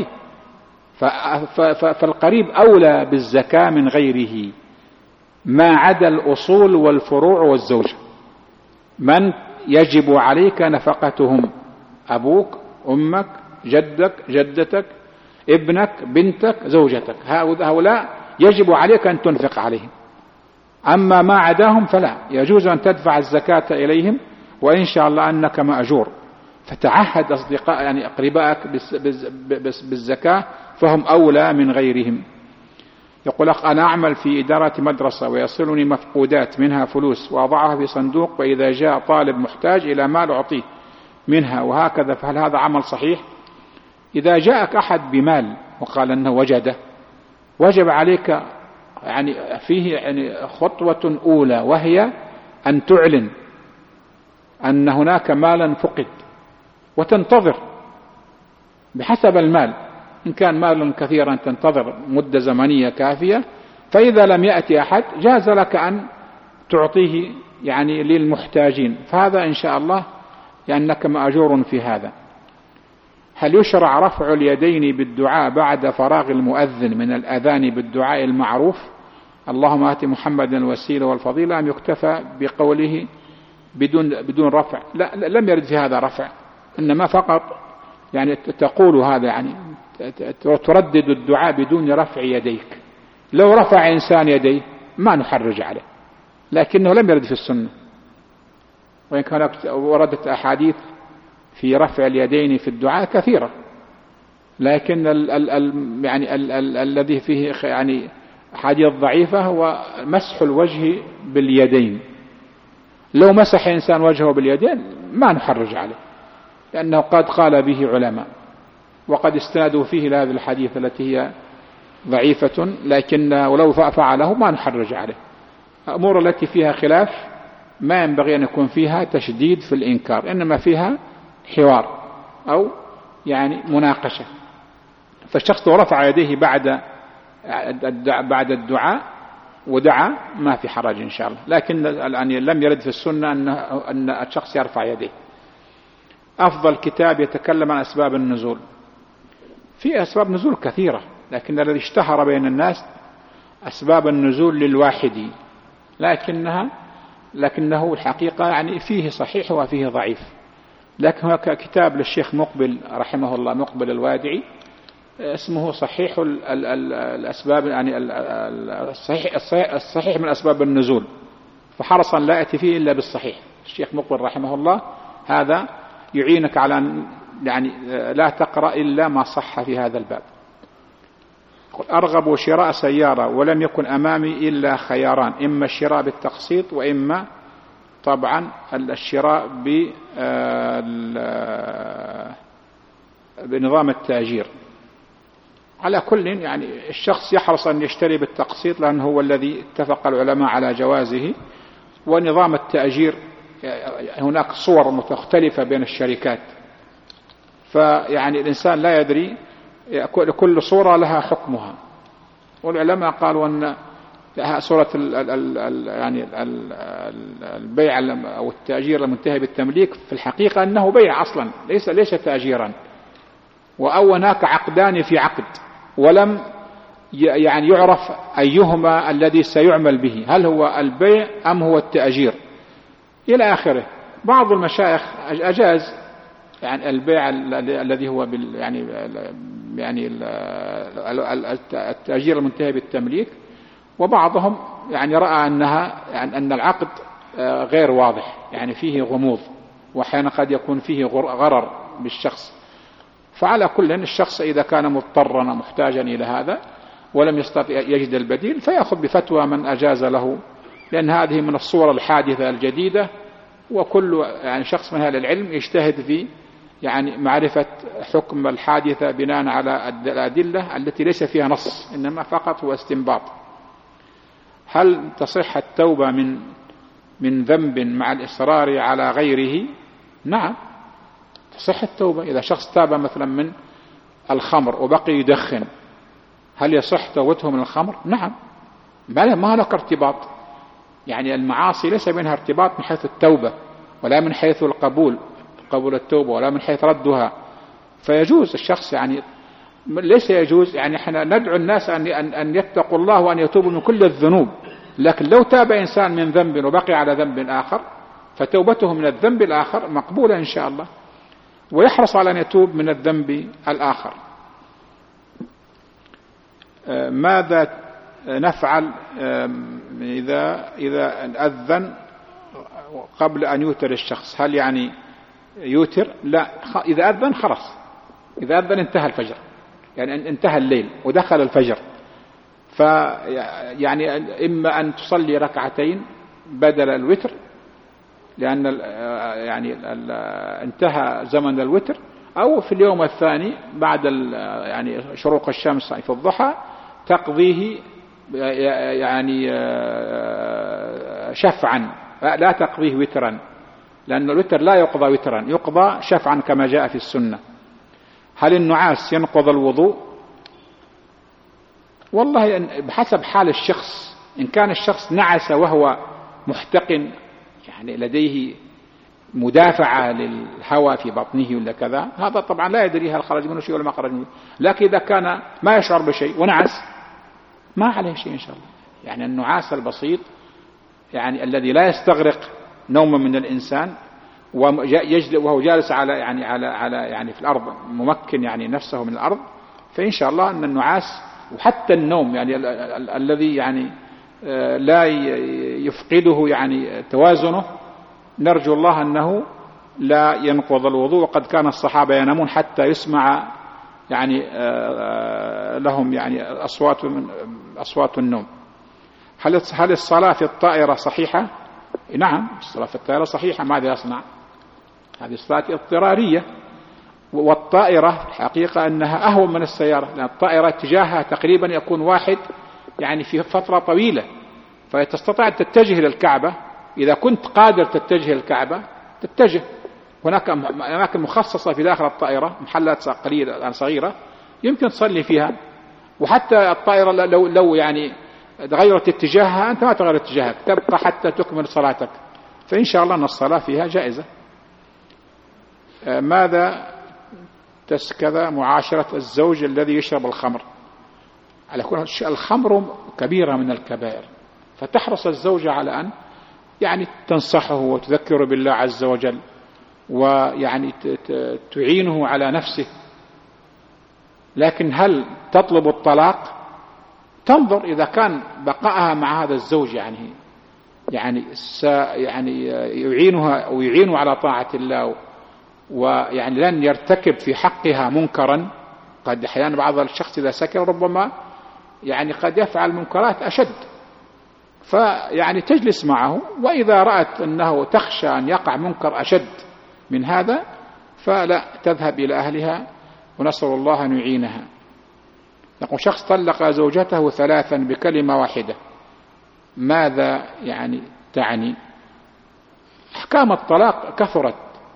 فالقريب أولى بالزكاة من غيره ما عدا الأصول والفروع والزوجة، من يجب عليك نفقتهم: أبوك، أمك، جدك، جدتك، ابنك، بنتك، زوجتك، هؤلاء يجب عليك أن تنفق عليهم. أما ما عداهم فلا يجوز أن تدفع الزكاة إليهم، وإن شاء الله أنك مأجور. فتعهد أصدقاء يعني أقربائك بالزكاة، فهم أولى من غيرهم. يقول أخ أنا أعمل في إدارة مدرسة ويصلني مفقودات منها فلوس وأضعها في صندوق، وإذا جاء طالب محتاج إلى مال أعطيه منها وهكذا، فهل هذا عمل صحيح؟ إذا جاءك أحد بمال وقال أنه وجده، وجب عليك يعني فيه يعني خطوة أولى، وهي أن تعلن أن هناك مالا فقد وتنتظر بحسب المال. إن كان مالا كثيرا تنتظر مدة زمنية كافية، فإذا لم يأتي أحد جاز لك أن تعطيه يعني للمحتاجين، فهذا إن شاء الله لأنك مأجور في هذا. هل يشرع رفع اليدين بالدعاء بعد فراغ المؤذن من الأذان بالدعاء المعروف اللهم آت محمدا الوسيلة والفضيلة، أم يكتفى بقوله بدون رفع؟ لا، لم يرد في هذا رفع، إنما فقط يعني تقول هذا، يعني تردد الدعاء بدون رفع يديك. لو رفع إنسان يديه ما نحرج عليه، لكنه لم يرد في السنة. وإن كان وردت أحاديث في رفع اليدين في الدعاء كثيرة، لكن الذي فيه يعني أحاديث ضعيفة هو مسح الوجه باليدين. لو مسح إنسان وجهه باليدين ما نحرج عليه، لأنه قد قال به علماء وقد استندوا فيه لهذه الحديث التي هي ضعيفة، لكن ولو فعله ما نحرج عليه. أمور التي فيها خلاف ما ينبغي أن يكون فيها تشديد في الإنكار، إنما فيها حوار أو يعني مناقشة. فالشخص لو رفع يديه بعد الدعاء ودعا ما في حرج إن شاء الله، لكن لم يرد في السنة أن الشخص يرفع يديه. أفضل كتاب يتكلم عن أسباب النزول. في أسباب نزول كثيرة، لكن الذي اشتهر بين الناس أسباب النزول للواحدي، لكنه الحقيقة يعني فيه صحيح وفيه ضعيف. لكن هناك كتاب للشيخ مقبل رحمه الله، مقبل الوادعي، اسمه صحيح الأسباب، يعني الصحيح من أسباب النزول، فحرصا لا يأتي فيه إلا بالصحيح. الشيخ مقبل رحمه الله هذا يعينك على يعني لا تقرأ إلا ما صح في هذا الباب. أرغب شراء سيارة ولم يكن أمامي إلا خياران، إما الشراء بالتقسيط وإما طبعا الشراء بنظام التأجير. على كل يعني الشخص يحرص أن يشتري بالتقسيط لأنه هو الذي اتفق العلماء على جوازه. ونظام التأجير هناك صور مختلفة بين الشركات، فيعني الإنسان لا يدري، كل صورة لها حكمها. والعلماء قالوا أن صورة يعني البيع أو التأجير المنتهي بالتمليك في الحقيقة أنه بيع أصلا، ليس تأجيرا، أو هناك عقدان في عقد ولم يعني يعرف أيهما الذي سيعمل به، هل هو البيع أم هو التأجير إلى آخره. بعض المشايخ أجاز يعني البيع الذي هو يعني التأجير المنتهي بالتمليك، وبعضهم يعني رأى أن العقد غير واضح، يعني فيه غموض، وأحيانا قد يكون فيه غرر بالشخص. فعلى كل الشخص إذا كان مضطرا محتاجا إلى هذا ولم يستطيع يجد البديل فيأخذ بفتوى من أجاز له، لأن هذه من الصور الحادثة الجديدة، وكل يعني شخص من أهل العلم يجتهد في يعني معرفة حكم الحادثة بناء على الأدلة التي ليس فيها نص، إنما فقط هو استنباط. هل تصح التوبة من ذنب مع الإصرار على غيره؟ نعم تصح التوبة. إذا شخص تاب مثلا من الخمر وبقي يدخن، هل يصح توبته من الخمر؟ نعم، ما هناك ارتباط، يعني المعاصي ليس بينها ارتباط من حيث التوبة ولا من حيث قبول التوبة ولا من حيث ردها. فيجوز الشخص يعني ليس يجوز، يعني احنا ندعو الناس أن يتقوا الله وأن يتوبوا من كل الذنوب، لكن لو تاب إنسان من ذنب وبقي على ذنب آخر فتوبته من الذنب الآخر مقبولة إن شاء الله، ويحرص على أن يتوب من الذنب الآخر. ماذا نفعل إذا أذن قبل أن يوتر الشخص؟ هل يعني يوتر؟ لا، إذا أذن خلاص، إذا أذن انتهى الفجر، يعني انتهى الليل ودخل الفجر، فيعني إما أن تصلي ركعتين بدل الوتر لأن يعني انتهى زمن الوتر، أو في اليوم الثاني بعد يعني شروق الشمس في الضحى تقضيه يعني شفعا، لا تقضيه وترا، لأن الوتر لا يقضى وترا، يقضى شفعا كما جاء في السنة. هل النعاس ينقض الوضوء؟ والله بحسب حال الشخص. إن كان الشخص نعس وهو محتقن، يعني لديه مدافعة للهواء في بطنه ولا كذا، هذا طبعا لا يدري هل خرج منه شيء ولا ما خرج منه. لكن إذا كان ما يشعر بشيء ونعس ما عليه شيء إن شاء الله. يعني النعاس البسيط يعني الذي لا يستغرق نوما من الإنسان وهو جالس على يعني في الأرض ممكن يعني نفسه من الأرض، فإن شاء الله أن النعاس وحتى النوم يعني الذي يعني لا يفقده يعني توازنه نرجو الله أنه لا ينقض الوضوء. وقد كان الصحابة ينامون حتى يسمع يعني لهم يعني أصوات النوم. هل الصلاة في الطائرة صحيحة؟ نعم، الصلاة في الطائرة صحيحة. ماذا يصنع؟ هذه صلاة اضطرارية. والطائرة حقيقة أنها أهون من السيارة، لأن الطائرة اتجاهها تقريبا يكون واحد يعني في فترة طويلة، فتستطيع أن تتجه للكعبة. إذا كنت قادر تتجه للكعبة تتجه. هناك أماكن مخصصة في داخل الطائرة، محلات قليلة صغيرة يمكن تصلي فيها. وحتى الطائرة لو يعني غيرت اتجاهها أنت ما تغير اتجاهك، تبقى حتى تكمل صلاتك. فإن شاء الله أن الصلاة فيها جائزة. ماذا تسكذ معاشرة الزوج الذي يشرب الخمر؟ على كل الخمر كبيرة من الكبائر، فتحرص الزوجة على أن يعني تنصحه وتذكره بالله عز وجل، ويعني تعينه على نفسه. لكن هل تطلب الطلاق؟ تنظر إذا كان بقائها مع هذا الزوج يعني يعينها ويعينه على طاعة الله، ويعني لن يرتكب في حقها منكرا. قد أحيانا بعض الشخص إذا سكر ربما يعني قد يفعل منكرات أشد، فيعني تجلس معه، وإذا رأت أنه تخشى أن يقع منكر أشد من هذا فلا تذهب إلى أهلها، ونسأل الله أن يعينها. يقول شخص طلق زوجته 3 بكلمة واحدة، ماذا يعني تعني؟ أحكام الطلاق كثرت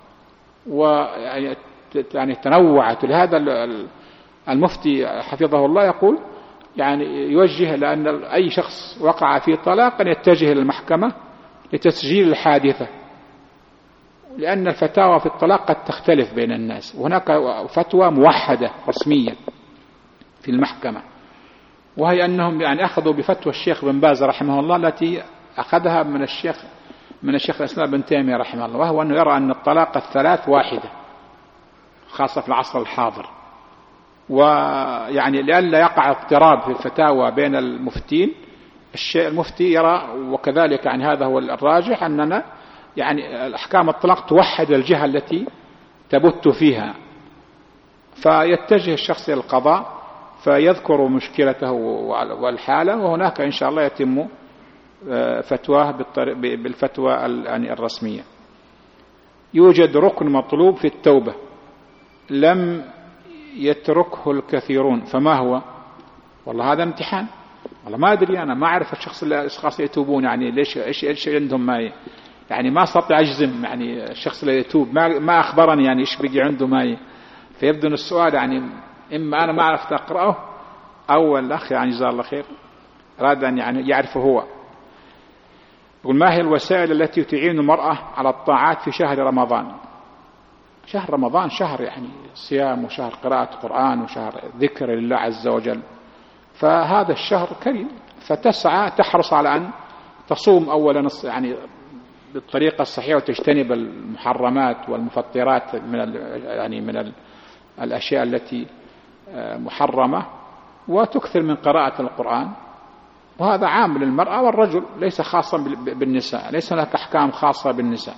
ويعني تنوعت. لهذا المفتي حفظه الله يقول يعني يوجه لأن أي شخص وقع في طلاق أن يتجه للمحكمة لتسجيل الحادثة، لأن الفتاوى في الطلاق قد تختلف بين الناس، وهناك فتوى موحدة رسميا في المحكمة، وهي أنهم يعني أخذوا بفتوى الشيخ بن باز رحمه الله التي أخذها من الشيخ الإسلام بن تيمية رحمه الله، وهو أنه يرى أن الطلاق 3 واحدة، خاصة في العصر الحاضر. ويعني لئلا يقع اضطراب في الفتاوى بين المفتين، المفتي يرى وكذلك يعني هذا هو الراجح أننا يعني الأحكام الطلاق توحد الجهة التي تبت فيها، فيتجه الشخص إلى القضاء فيذكر مشكلته والحالة، وهناك إن شاء الله يتم فتواه بالفتوى يعني الرسمية. يوجد ركن مطلوب في التوبة لم يتركه الكثيرون، فما هو؟ والله هذا امتحان، والله ما أدري، أنا ما أعرف الأشخاص يتوبون يعني إيش عندهم، ما يعني ما أستطيع أجزم يعني الشخص اللي يتوب ما أخبرني يعني إيش بيجي عنده ما فيبدو أن السؤال يعني إما أنا ما أعرف أقرأه أو الأخ يعني جزاه الله خير أراد أن يعني يعرفه هو. يقول ما هي الوسائل التي تعين المرأة على الطاعات في شهر رمضان؟ شهر رمضان شهر يعني صيام وشهر قراءة قرآن وشهر ذكر لله عز وجل، فهذا الشهر كريم، فتسعى تحرص على أن تصوم أولا يعني بالطريقة الصحيحة وتجتنب المحرمات والمفطرات من الأشياء التي محرمة، وتكثر من قراءة القرآن. وهذا عام للمرأة والرجل، ليس خاصا بالنساء، ليس هناك أحكام خاصة بالنساء.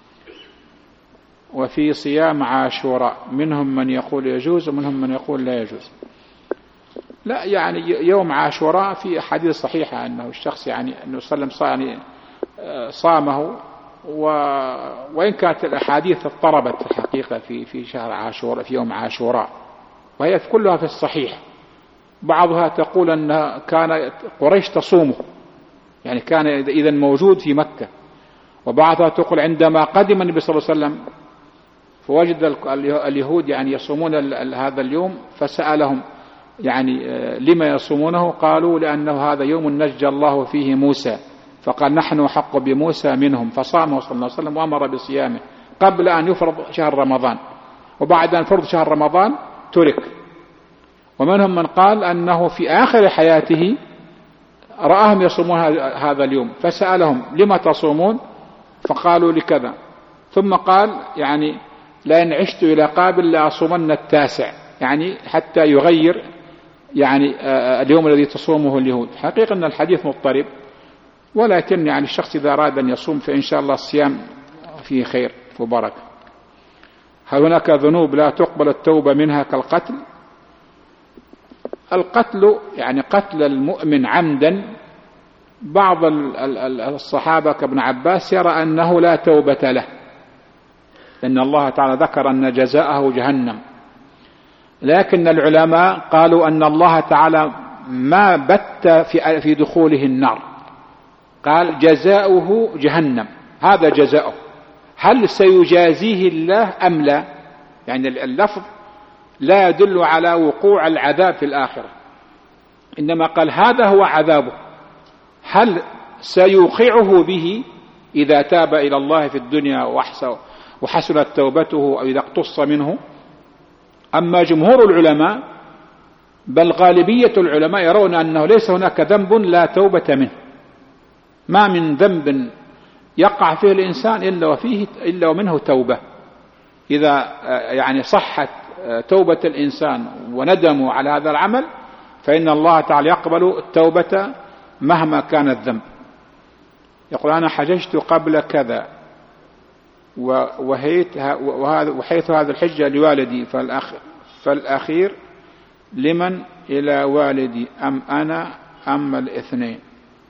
وفي صيام عاشوراء منهم من يقول يجوز ومنهم من يقول لا يجوز. لا يعني يوم عاشوراء في أحاديث صحيحة أنه الشخص يعني أنه صلى الله عليه وسلم صامه، وإن كانت الأحاديث اضطربت الحقيقة في شهر عاشوراء في يوم عاشوراء، وهي كلها في الصحيح. بعضها تقول أن كان قريش تصومه، يعني كان إذا موجود في مكة، وبعضها تقول عندما قدم النبي صلى الله عليه وسلم فوجد اليهود يعني يصومون هذا اليوم، فسألهم يعني لما يصومونه؟ قالوا لأنه هذا يوم نجى الله فيه موسى، فقال نحن أحق بموسى منهم، فصامه صلى الله عليه وسلم وأمر بصيامه قبل أن يفرض شهر رمضان، وبعد أن فرض شهر رمضان ترك. ومنهم من قال أنه في آخر حياته رآهم يصومون هذا اليوم، فسألهم لما تصومون؟ فقالوا لكذا، ثم قال يعني لأن عشت إلى قابل لأصومن 9، يعني حتى يغير يعني اليوم الذي تصومه اليهود. حقيقة أن الحديث مضطرب، ولكن يعني الشخص إذا أراد أن يصوم فإن شاء الله الصيام فيه خير وبركة. هل هناك ذنوب لا تقبل التوبة منها كالقتل؟ القتل يعني قتل المؤمن عمدا، بعض الصحابة كابن عباس يرى أنه لا توبة له، لأن الله تعالى ذكر أن جزاءه جهنم، لكن العلماء قالوا أن الله تعالى ما بت في دخوله النار، قال جزاؤه جهنم، هذا جزاؤه. هل سيجازيه الله أم لا؟ يعني اللفظ لا يدل على وقوع العذاب في الآخرة، إنما قال هذا هو عذابه. هل سيوقعه به إذا تاب إلى الله في الدنيا وحسنت توبته أو إذا اقتص منه؟ أما جمهور العلماء بل غالبية العلماء يرون أنه ليس هناك ذنب لا توبة منه، ما من ذنب يقع فيه الإنسان إلا ومنه توبة. إذا يعني صحت توبة الإنسان وندموا على هذا العمل فإن الله تعالى يقبل التوبة مهما كان الذنب. يقول أنا حججت قبل كذا وحيث هذا الحجة لوالدي فالأخير لمن؟ إلى والدي أم أنا أم الاثنين؟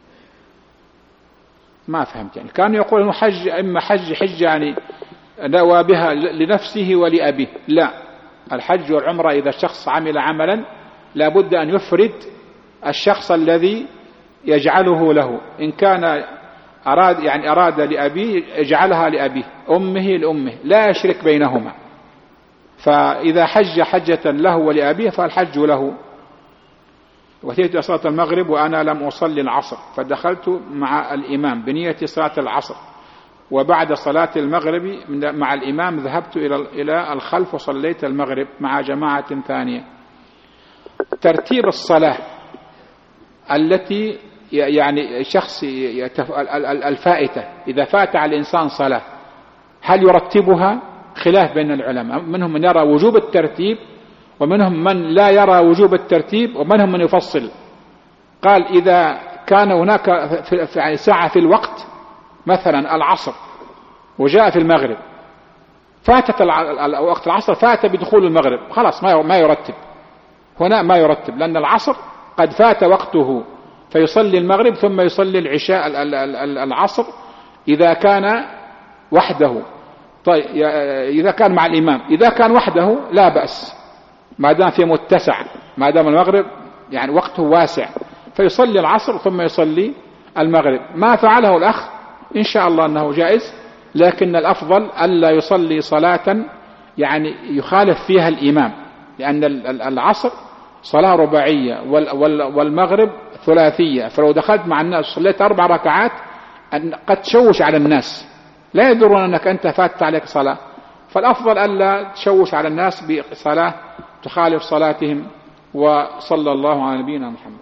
ما فهمت. يعني كانوا يقولون حج إما حج يعني نوى بها لنفسه ولأبيه. لا، الحج والعمرة إذا الشخص عمل عملا لابد أن يفرد الشخص الذي يجعله له، إن كان أراد لأبيه يجعلها لأبيه، أمه لأمه، لا يشرك بينهما. فإذا حج حجة له ولأبيه فالحج له. وأتيت صلاة المغرب وأنا لم أصلي العصر فدخلت مع الإمام بنية صلاة العصر، وبعد صلاة المغرب مع الإمام ذهبت إلى الخلف وصليت المغرب مع جماعة ثانية. ترتيب الصلاة التي يعني شخص الفائتة إذا فات على الإنسان صلاة هل يرتبها؟ خلاف بين العلماء، منهم من يرى وجوب الترتيب ومنهم من لا يرى وجوب الترتيب ومنهم من يفصل. قال إذا كان هناك ساعة في الوقت مثلا العصر وجاء في المغرب فاتت وقت العصر فات بدخول المغرب، خلاص ما يرتب هنا، ما يرتب، لأن العصر قد فات وقته فيصلي المغرب ثم يصلي العشاء العصر إذا كان وحده. طيب إذا كان مع الإمام، إذا كان وحده لا بأس ما دام في متسع، ما دام المغرب يعني وقته واسع فيصلي العصر ثم يصلي المغرب. ما فعله الأخ إن شاء الله أنه جائز، لكن الأفضل ألا يصلي صلاة يعني يخالف فيها الإمام، لأن العصر صلاة رباعية والمغرب ثلاثية، فلو دخلت مع الناس صليت 4 ركعات قد تشوش على الناس، لا يدرون أنك أنت فاتت عليك صلاة. فالأفضل ألا تشوش على الناس بصلاة تخالف صلاتهم. وصلى الله على نبينا محمد.